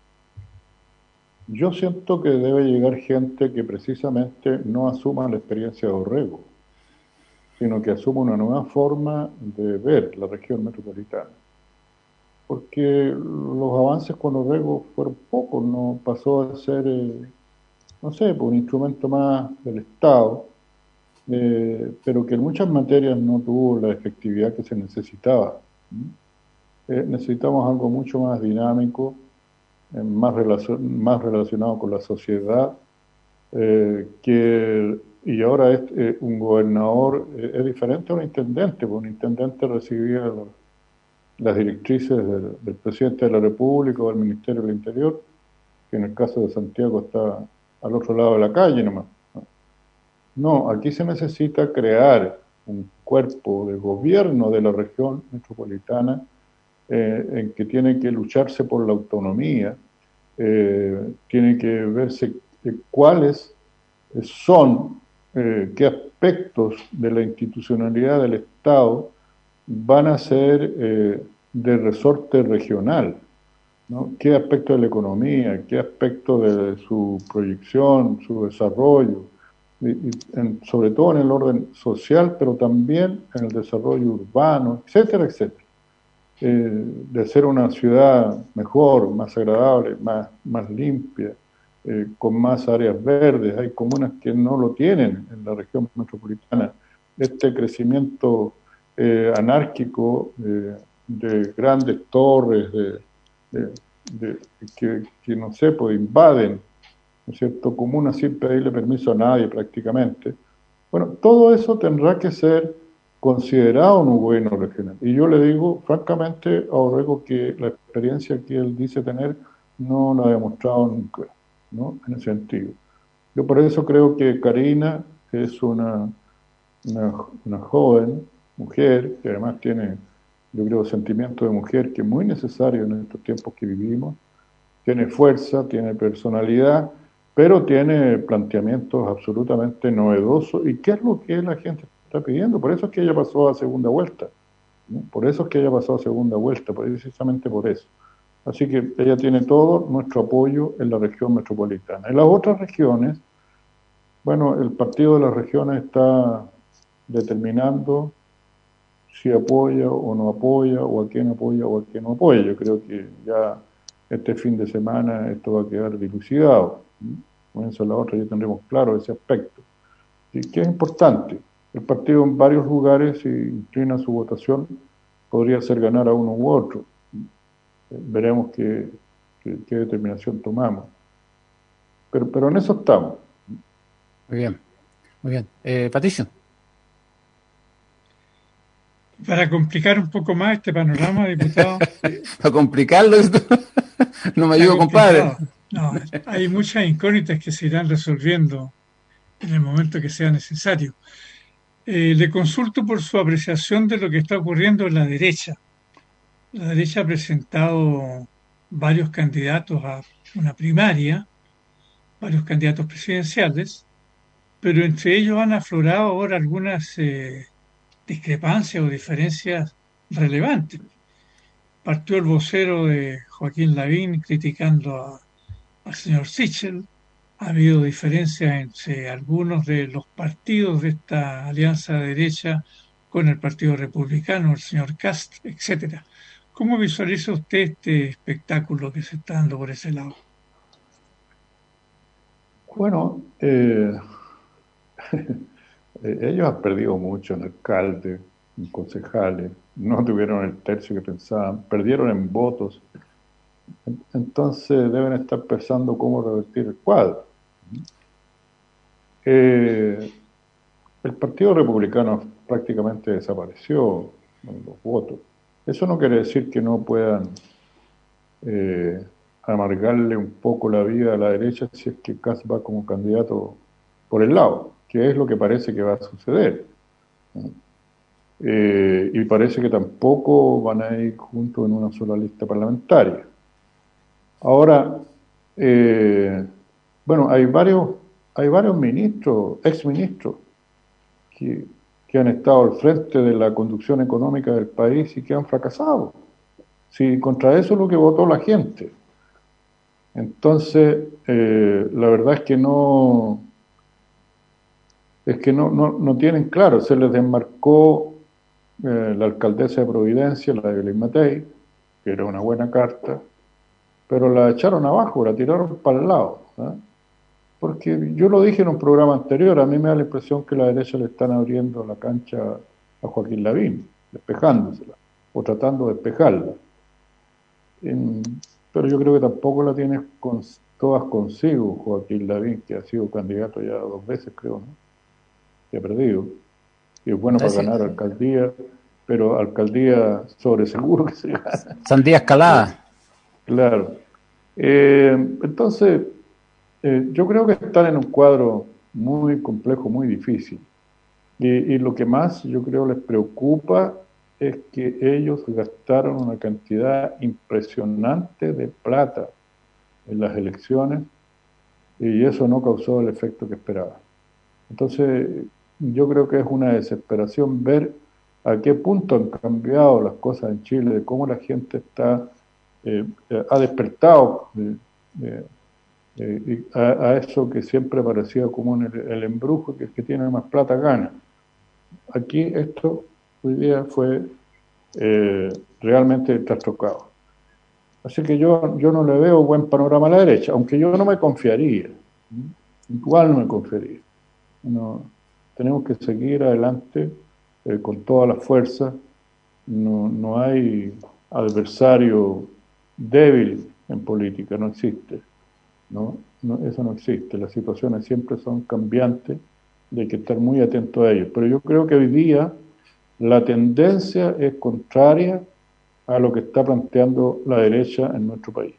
Yo siento que debe llegar gente que precisamente no asuma la experiencia de Orrego, sino que asuma una nueva forma de ver la región metropolitana. Porque los avances con Orrego fueron pocos, no pasó a ser, no sé, un instrumento más del Estado, pero que en muchas materias no tuvo la efectividad que se necesitaba. Necesitamos algo mucho más dinámico, más relacionado con la sociedad, y ahora un gobernador es diferente a un intendente, porque un intendente recibía las directrices del presidente de la República o del Ministerio del Interior, que en el caso de Santiago está al otro lado de la calle nomás. No, aquí se necesita crear un cuerpo de gobierno de la región metropolitana en que tiene que lucharse por la autonomía, tiene que verse cuáles son, qué aspectos de la institucionalidad del Estado van a ser de resorte regional, ¿no? Qué aspecto de la economía, qué aspecto de su proyección, su desarrollo, sobre todo en el orden social, pero también en el desarrollo urbano, etcétera, etcétera. De ser una ciudad mejor, más agradable, más limpia, con más áreas verdes. Hay comunas que no lo tienen en la región metropolitana. Este crecimiento anárquico de grandes torres que no sé, pues invaden, ¿no es cierto?, comunas sin pedirle permiso a nadie prácticamente. Bueno, todo eso tendrá que ser considerado un gobierno regional. Y yo le digo, francamente, a Orrego que la experiencia que él dice tener no la ha demostrado nunca, ¿no? En ese sentido. Yo por eso creo que Karina es una joven mujer que además tiene, yo creo, sentimiento de mujer que es muy necesario en estos tiempos que vivimos. Tiene fuerza, tiene personalidad, pero tiene planteamientos absolutamente novedosos. ¿Y qué es lo que la gente está pidiendo? Por eso es que ella pasó a segunda vuelta, ¿no? Por eso es que ella pasó a segunda vuelta, precisamente por eso. Así que ella tiene todo nuestro apoyo en la región metropolitana. En las otras regiones, bueno, el partido de las regiones está determinando si apoya o no apoya, o a quién apoya o a quién no apoya. Yo creo que ya este fin de semana esto va a quedar dilucidado. Comienza la otra, ya tendremos claro ese aspecto. ¿Y qué es importante? El partido en varios lugares, si inclina su votación, podría hacer ganar a uno u otro. Veremos qué determinación tomamos. Pero en eso estamos. Muy bien, muy bien. Patricio. Para complicar un poco más este panorama, diputado. Para complicarlo, esto no me ayuda, compadre. No, hay muchas incógnitas que se irán resolviendo en el momento que sea necesario. Le consulto por su apreciación de lo que está ocurriendo en la derecha. La derecha ha presentado varios candidatos a una primaria, varios candidatos presidenciales, pero entre ellos han aflorado ahora algunas discrepancias o diferencias relevantes. Partió el vocero de Joaquín Lavín criticando al señor Sichel. Ha habido diferencias entre algunos de los partidos de esta alianza de derecha con el Partido Republicano, el señor Kast, etcétera. ¿Cómo visualiza usted este espectáculo que se está dando por ese lado? Bueno, ellos han perdido mucho en alcaldes, en concejales, no tuvieron el tercio que pensaban, perdieron en votos. Entonces deben estar pensando cómo revertir el cuadro. El Partido Republicano prácticamente desapareció en los votos. Eso no quiere decir que no puedan amargarle un poco la vida a la derecha si es que Kast va como candidato por el lado, que es lo que parece que va a suceder. Y parece que tampoco van a ir juntos en una sola lista parlamentaria. Ahora, bueno, hay varios ministros, exministros, que han estado al frente de la conducción económica del país y que han fracasado. Sí, contra eso es lo que votó la gente. Entonces, la verdad es que no tienen claro. Se les desmarcó la alcaldesa de Providencia, la de Evelyn Matei, que era una buena carta, pero la echaron abajo, la tiraron para el lado, ¿eh? Porque yo lo dije en un programa anterior, a mí me da la impresión que la derecha le están abriendo la cancha a Joaquín Lavín, despejándosela, o tratando de despejarla. Pero yo creo que tampoco la tiene todas consigo Joaquín Lavín, que ha sido candidato ya 2 veces, creo, ¿no? Que ha perdido. Y es bueno para ganar alcaldía, pero alcaldía sobre seguro que se gana. Sandía escalada. Claro. Entonces, yo creo que están en un cuadro muy complejo, muy difícil. Y lo que más yo creo les preocupa es que ellos gastaron una cantidad impresionante de plata en las elecciones y eso no causó el efecto que esperaban. Entonces, yo creo que es una desesperación ver a qué punto han cambiado las cosas en Chile, de cómo la gente ha despertado a eso que siempre parecía común, el embrujo, que el que tiene más plata gana. Aquí esto hoy día fue realmente trastocado. Así que yo no le veo buen panorama a la derecha, aunque yo no me confiaría. Igual no me confiaría. Tenemos que seguir adelante con toda la fuerza. No hay adversario débil en política, no existe. No, eso no existe. Las situaciones siempre son cambiantes y hay que estar muy atento a ello. Pero yo creo que hoy día la tendencia es contraria a lo que está planteando la derecha en nuestro país.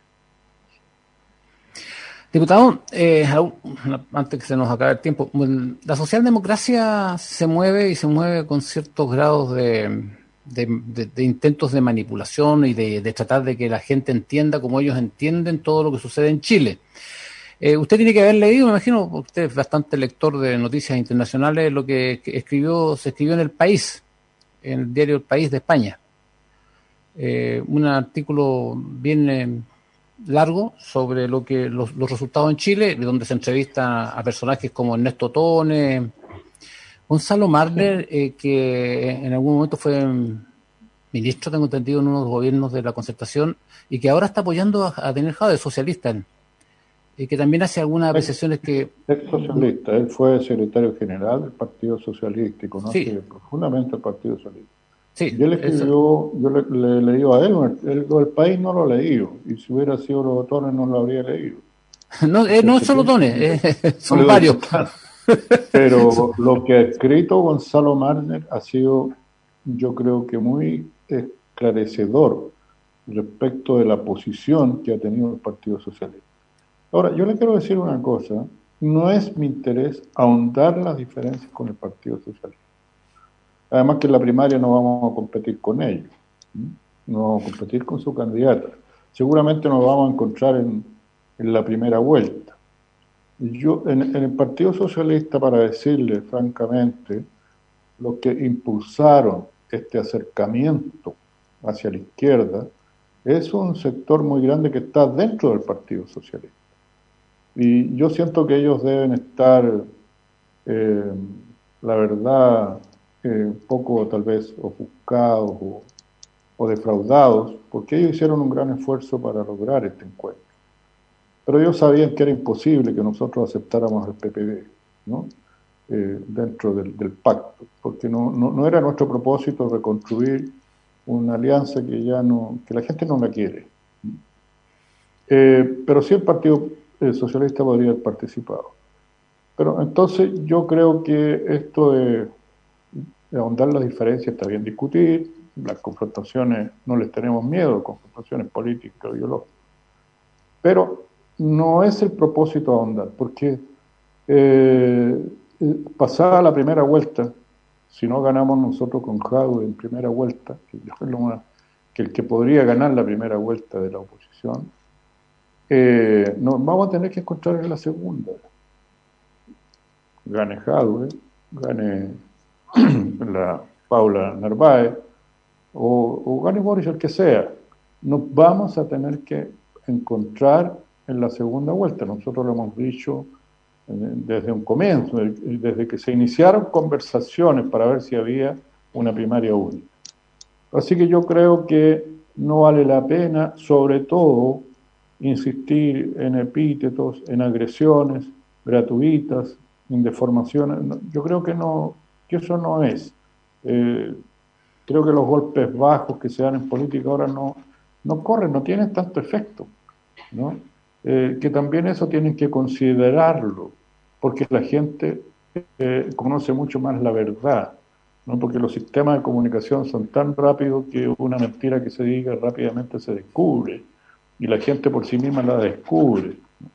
Diputado, antes que se nos acabe el tiempo, la socialdemocracia se mueve con ciertos grados de intentos de manipulación y de tratar de que la gente entienda como ellos entienden todo lo que sucede en Chile. Usted tiene que haber leído, me imagino, porque usted es bastante lector de noticias internacionales, lo que se escribió en El País, en el diario El País de España. Un artículo bien largo sobre los resultados en Chile, donde se entrevista a personajes como Ernesto Tone, Gonzalo Marler, que en algún momento fue ministro, tengo entendido, en unos gobiernos de la Concertación, y que ahora está apoyando a Daniel Jadwe, socialista, y que también hace algunas apreciaciones que... Es socialista, él fue secretario general del Partido Socialista y conoce profundamente el Partido Socialista. Sí, yo le leí a él, el País no lo ha leído, y si hubiera sido los botones no lo habría leído. No es solo Tones, son varios. Pero lo que ha escrito Gonzalo Marler ha sido, yo creo que muy esclarecedor respecto de la posición que ha tenido el Partido Socialista. Ahora, yo le quiero decir una cosa, no es mi interés ahondar las diferencias con el Partido Socialista. Además que en la primaria no vamos a competir con ellos, no vamos a competir con su candidata. Seguramente nos vamos a encontrar en la primera vuelta. Yo, en el Partido Socialista, para decirle francamente, los que impulsaron este acercamiento hacia la izquierda es un sector muy grande que está dentro del Partido Socialista. Y yo siento que ellos deben estar, la verdad, un poco tal vez ofuscados o defraudados, porque ellos hicieron un gran esfuerzo para lograr este encuentro. Pero ellos sabían que era imposible que nosotros aceptáramos el PPD, ¿no? Dentro del pacto, porque no era nuestro propósito reconstruir una alianza que la gente no la quiere. Pero sí el Partido Socialista podría haber participado. Pero entonces yo creo que esto de ahondar las diferencias está bien discutir, las confrontaciones no les tenemos miedo, confrontaciones políticas o ideológicas, pero no es el propósito ahondar, porque pasada la primera vuelta, si no ganamos nosotros con Jadwe en primera vuelta, que el que podría ganar la primera vuelta de la oposición, nos vamos a tener que encontrar en la segunda. Gane Jadwe, gane la Paula Narváez o gane Boris, el que sea. Nos vamos a tener que encontrar en la segunda vuelta. Nosotros lo hemos dicho desde un comienzo, desde que se iniciaron conversaciones para ver si había una primaria única. Así que yo creo que no vale la pena, sobre todo, insistir en epítetos, en agresiones gratuitas, en deformaciones. Yo creo que eso no es. Creo que los golpes bajos que se dan en política ahora no corren, no tienen tanto efecto, ¿no? Que también eso tienen que considerarlo, porque la gente conoce mucho más la verdad, ¿no? Porque los sistemas de comunicación son tan rápidos que una mentira que se diga rápidamente se descubre, y la gente por sí misma la descubre.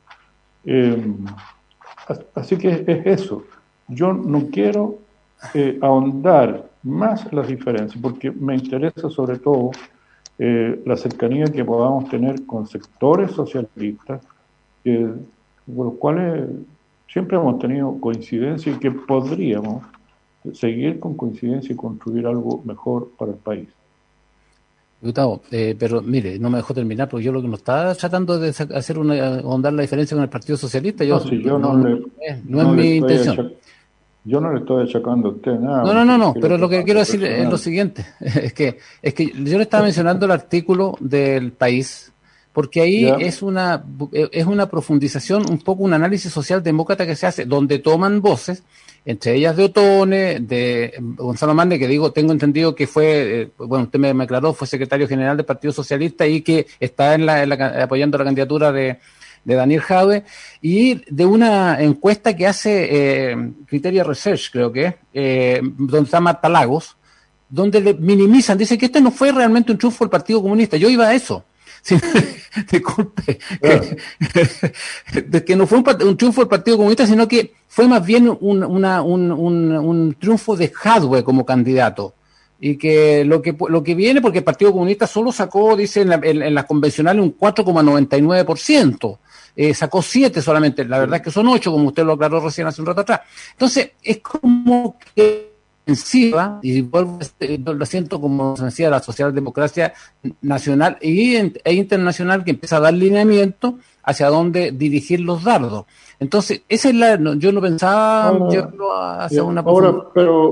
Así que es eso. Yo no quiero ahondar más las diferencias, porque me interesa sobre todo la cercanía que podamos tener con sectores socialistas, con los cuales siempre hemos tenido coincidencia y que podríamos seguir con coincidencia y construir algo mejor para el país. Diputado, pero mire, no me dejó terminar, porque yo lo que no estaba tratando de hacer ahondar la diferencia con el Partido Socialista. No es mi intención. Yo no le estoy achacando a usted nada. No, pero lo que quiero decir es lo siguiente, es que yo le estaba mencionando el artículo del País, porque ahí es una profundización, un poco un análisis socialdemócrata que se hace, donde toman voces, entre ellas de Otone, de Gonzalo Marler, que tengo entendido que fue, usted me aclaró, fue secretario general del Partido Socialista y que está apoyando la candidatura de Daniel Jadwe, y de una encuesta que hace Criteria Research, creo que donde está Marta Lagos, donde le minimizan, dicen que este no fue realmente un triunfo del Partido Comunista. Yo iba a eso. Sí, disculpe, que no fue un triunfo del Partido Comunista, sino que fue más bien un triunfo de Jadwe como candidato. Y que lo que viene, porque el Partido Comunista solo sacó, dice en las convencionales, un 4,99%. Sacó 7 solamente, la verdad es que son 8, como usted lo aclaró recién hace un rato atrás. Entonces, es como que encima, y vuelvo, lo siento como se decía, la socialdemocracia nacional e internacional, que empieza a dar lineamiento hacia dónde dirigir los dardos. Entonces, esa es yo no pensaba llevarlo hacia una posición.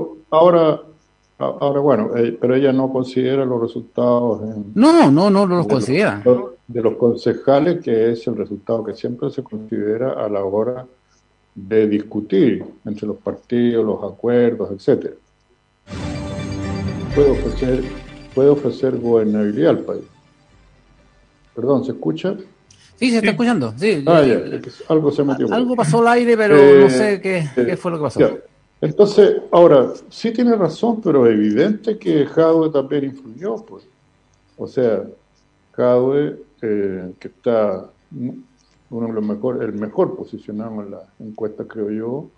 Ahora, bueno, pero ella no considera los resultados. No los considera. De los concejales, que es el resultado que siempre se considera a la hora de discutir entre los partidos, los acuerdos, etcétera. Puede ofrecer gobernabilidad al país. Perdón, ¿se escucha? Sí, se está escuchando. Sí, algo se metió. Algo pasó al aire, pero no sé qué fue lo que pasó. Ya. Entonces, ahora, sí tiene razón, pero es evidente que Jadwe también influyó, pues. O sea, Jadwe, que está uno de los el mejor posicionado en la encuesta, creo yo,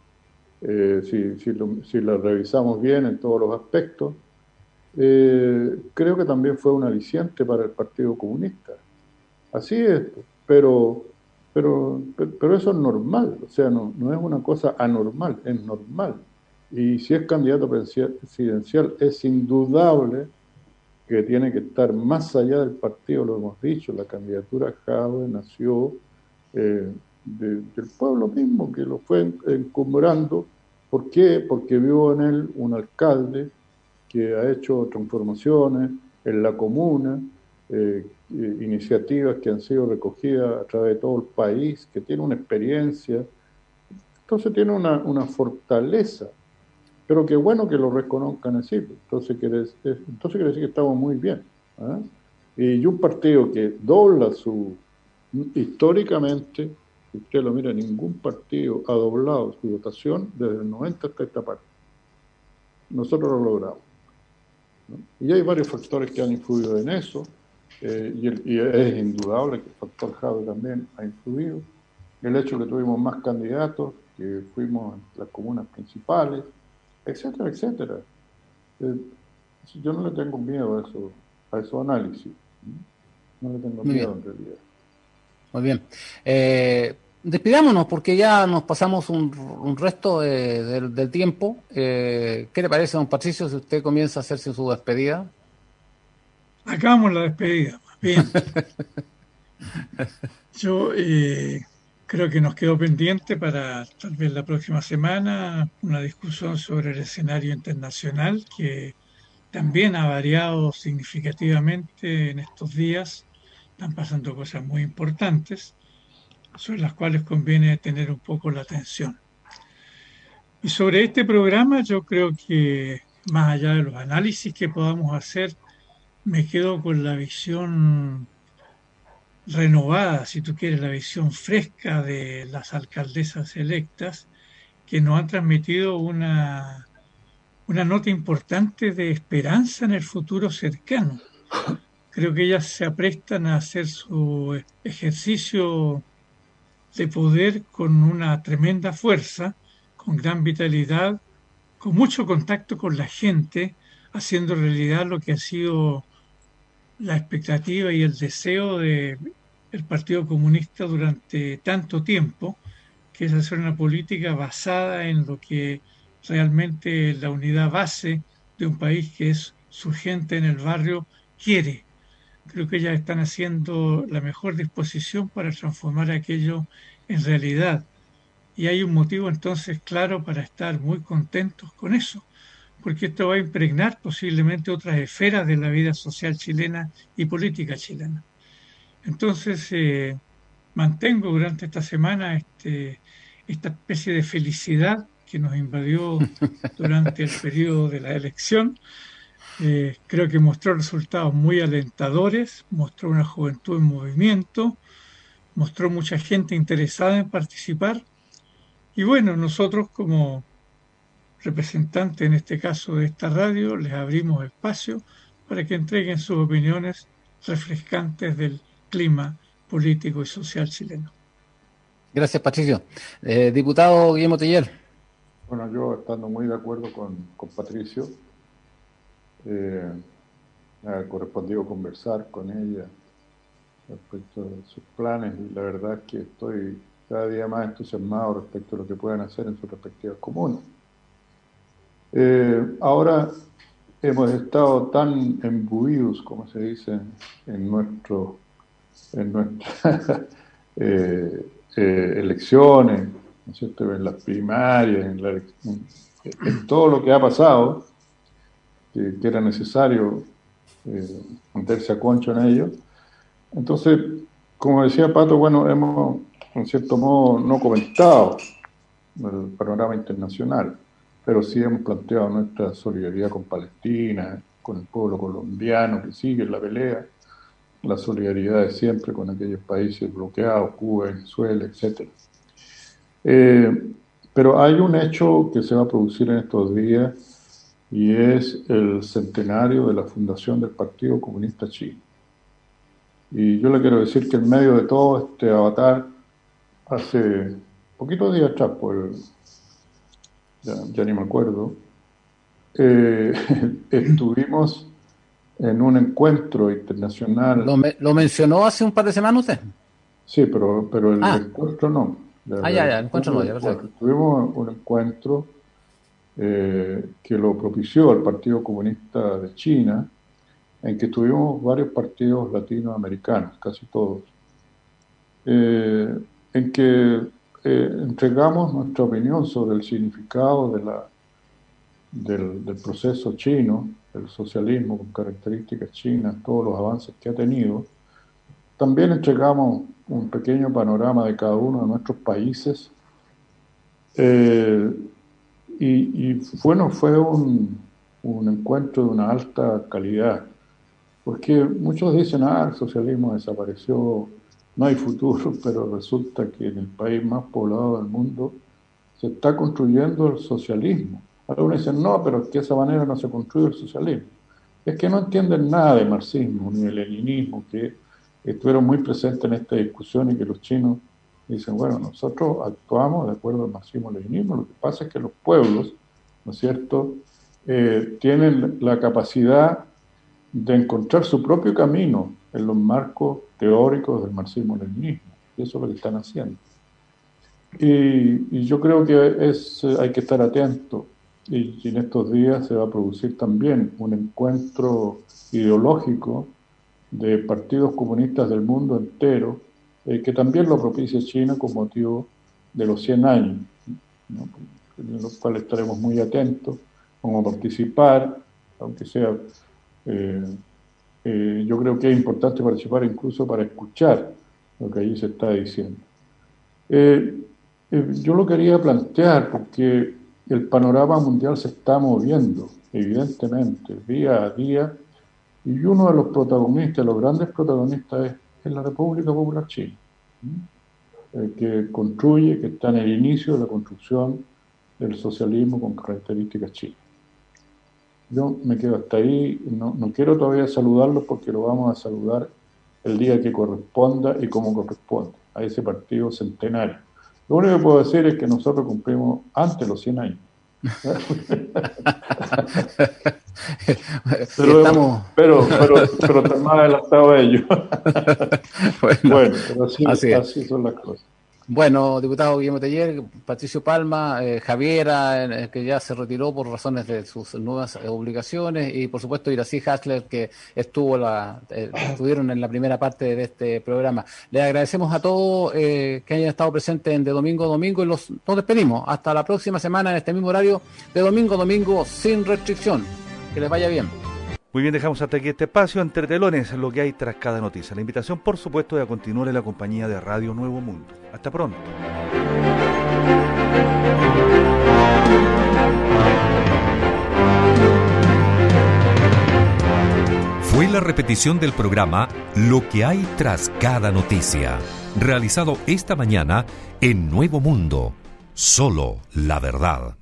si la revisamos bien en todos los aspectos, creo que también fue un aliciente para el Partido Comunista. Así es, pero eso es normal, o sea, no es una cosa anormal, es normal. Y si es candidato presidencial, es indudable que tiene que estar más allá del partido, lo hemos dicho. La candidatura Jadwe nació del pueblo mismo, que lo fue encumbrando. ¿Por qué? Porque vio en él un alcalde que ha hecho transformaciones en la comuna, iniciativas que han sido recogidas a través de todo el país, que tiene una experiencia. Entonces tiene una fortaleza. Pero qué bueno que lo reconozcan así. Entonces quiere decir que estamos muy bien. Y un partido que dobla históricamente, si usted lo mira, ningún partido ha doblado su votación desde el 90 hasta esta parte. Nosotros lo logramos. Y hay varios factores que han influido en eso, y es indudable que el factor Jadwe también ha influido. El hecho de que tuvimos más candidatos, que fuimos en las comunas principales, etcétera, etcétera. Yo no le tengo miedo a esos análisis. No le tengo miedo en realidad. Muy bien. Despidámonos porque ya nos pasamos un resto del tiempo. ¿Qué le parece, don Patricio, si usted comienza a hacerse su despedida? Hagamos la despedida, más bien. Yo creo que nos quedó pendiente para tal vez la próxima semana una discusión sobre el escenario internacional, que también ha variado significativamente en estos días. Están pasando cosas muy importantes, sobre las cuales conviene tener un poco la atención. Y sobre este programa, yo creo que más allá de los análisis que podamos hacer, me quedo con la visión renovada, si tú quieres, la visión fresca de las alcaldesas electas, que nos han transmitido una nota importante de esperanza en el futuro cercano. Creo que ellas se aprestan a hacer su ejercicio de poder con una tremenda fuerza, con gran vitalidad, con mucho contacto con la gente, haciendo realidad lo que ha sido la expectativa y el deseo del Partido Comunista durante tanto tiempo, que es hacer una política basada en lo que realmente la unidad base de un país, que es su gente en el barrio, quiere. Creo que ellas están haciendo la mejor disposición para transformar aquello en realidad. Y hay un motivo entonces claro para estar muy contentos con eso, porque esto va a impregnar posiblemente otras esferas de la vida social chilena y política chilena. Entonces, mantengo durante esta semana esta especie de felicidad que nos invadió durante el periodo de la elección. Creo que mostró resultados muy alentadores, mostró una juventud en movimiento, mostró mucha gente interesada en participar. Y bueno, nosotros como representantes, en este caso de esta radio, les abrimos espacio para que entreguen sus opiniones refrescantes del clima político y social chileno. Gracias, Patricio. Diputado Guillermo Teller. Bueno, yo estando muy de acuerdo con Patricio, me ha correspondido conversar con ella respecto de sus planes y la verdad es que estoy cada día más entusiasmado respecto a lo que puedan hacer en sus respectivas comunas. Ahora hemos estado tan embuidos, como se dice, en nuestras elecciones, ¿no es cierto?, en las primarias, en todo lo que ha pasado, que era necesario meterse a concho en ello. Entonces, como decía Pato, bueno, hemos, en cierto modo, no comentado el panorama internacional, pero sí hemos planteado nuestra solidaridad con Palestina, con el pueblo colombiano que sigue en la pelea, la solidaridad de siempre con aquellos países bloqueados, Cuba, Venezuela, etc. Pero hay un hecho que se va a producir en estos días y es el centenario de la fundación del Partido Comunista Chino. Y yo le quiero decir que en medio de todo este avatar, hace poquitos días atrás, ya ni me acuerdo, estuvimos en un encuentro internacional. ¿Lo mencionó hace un par de semanas usted? Sí, pero el encuentro no. El encuentro no, ya perfecto. Tuvimos un encuentro que lo propició el Partido Comunista de China, en que tuvimos varios partidos latinoamericanos, casi todos, en que entregamos nuestra opinión sobre el significado del proceso chino, el socialismo con características chinas, todos los avances que ha tenido. También entregamos un pequeño panorama de cada uno de nuestros países y bueno, fue un encuentro de una alta calidad, porque muchos dicen, el socialismo desapareció, no hay futuro, pero resulta que en el país más poblado del mundo se está construyendo el socialismo. Algunos dicen, no, pero es que de esa manera no se construye el socialismo. Es que no entienden nada de marxismo ni de leninismo, que estuvieron muy presentes en esta discusión y que los chinos dicen, bueno, nosotros actuamos de acuerdo al marxismo-leninismo, lo que pasa es que los pueblos, ¿no es cierto?, tienen la capacidad de encontrar su propio camino en los marcos teóricos del marxismo-leninismo, y eso es lo que están haciendo. Y yo creo que hay que estar atento, y en estos días se va a producir también un encuentro ideológico de partidos comunistas del mundo entero, que también lo propicia China con motivo de los 100 años, ¿no?, en los cuales estaremos muy atentos, vamos a participar, aunque sea, yo creo que es importante participar incluso para escuchar lo que allí se está diciendo. Yo lo quería plantear porque el panorama mundial se está moviendo, evidentemente, día a día, y uno de los protagonistas, los grandes protagonistas, es la República Popular China, que construye, que está en el inicio de la construcción del socialismo con características chinas. Yo me quedo hasta ahí, no quiero todavía saludarlo porque lo vamos a saludar el día que corresponda y como corresponde a ese partido centenario. Lo único que puedo decir es que nosotros cumplimos antes los 100 años. pero están más adelantados ellos. Bueno, pero así son las cosas. Bueno, diputado Guillermo Teller, Patricio Palma, Javiera, que ya se retiró por razones de sus nuevas obligaciones, y por supuesto Iracy Hasler, que estuvieron en la primera parte de este programa. Les agradecemos a todos que hayan estado presentes en De Domingo a Domingo, y nos despedimos hasta la próxima semana en este mismo horario, de domingo a domingo, sin restricción. Que les vaya bien. Muy bien, dejamos hasta aquí este espacio entre telones, lo que hay tras cada noticia. La invitación, por supuesto, es a continuar en la compañía de Radio Nuevo Mundo. Hasta pronto. Fue la repetición del programa Lo que hay tras cada noticia, realizado esta mañana en Nuevo Mundo. Solo la verdad.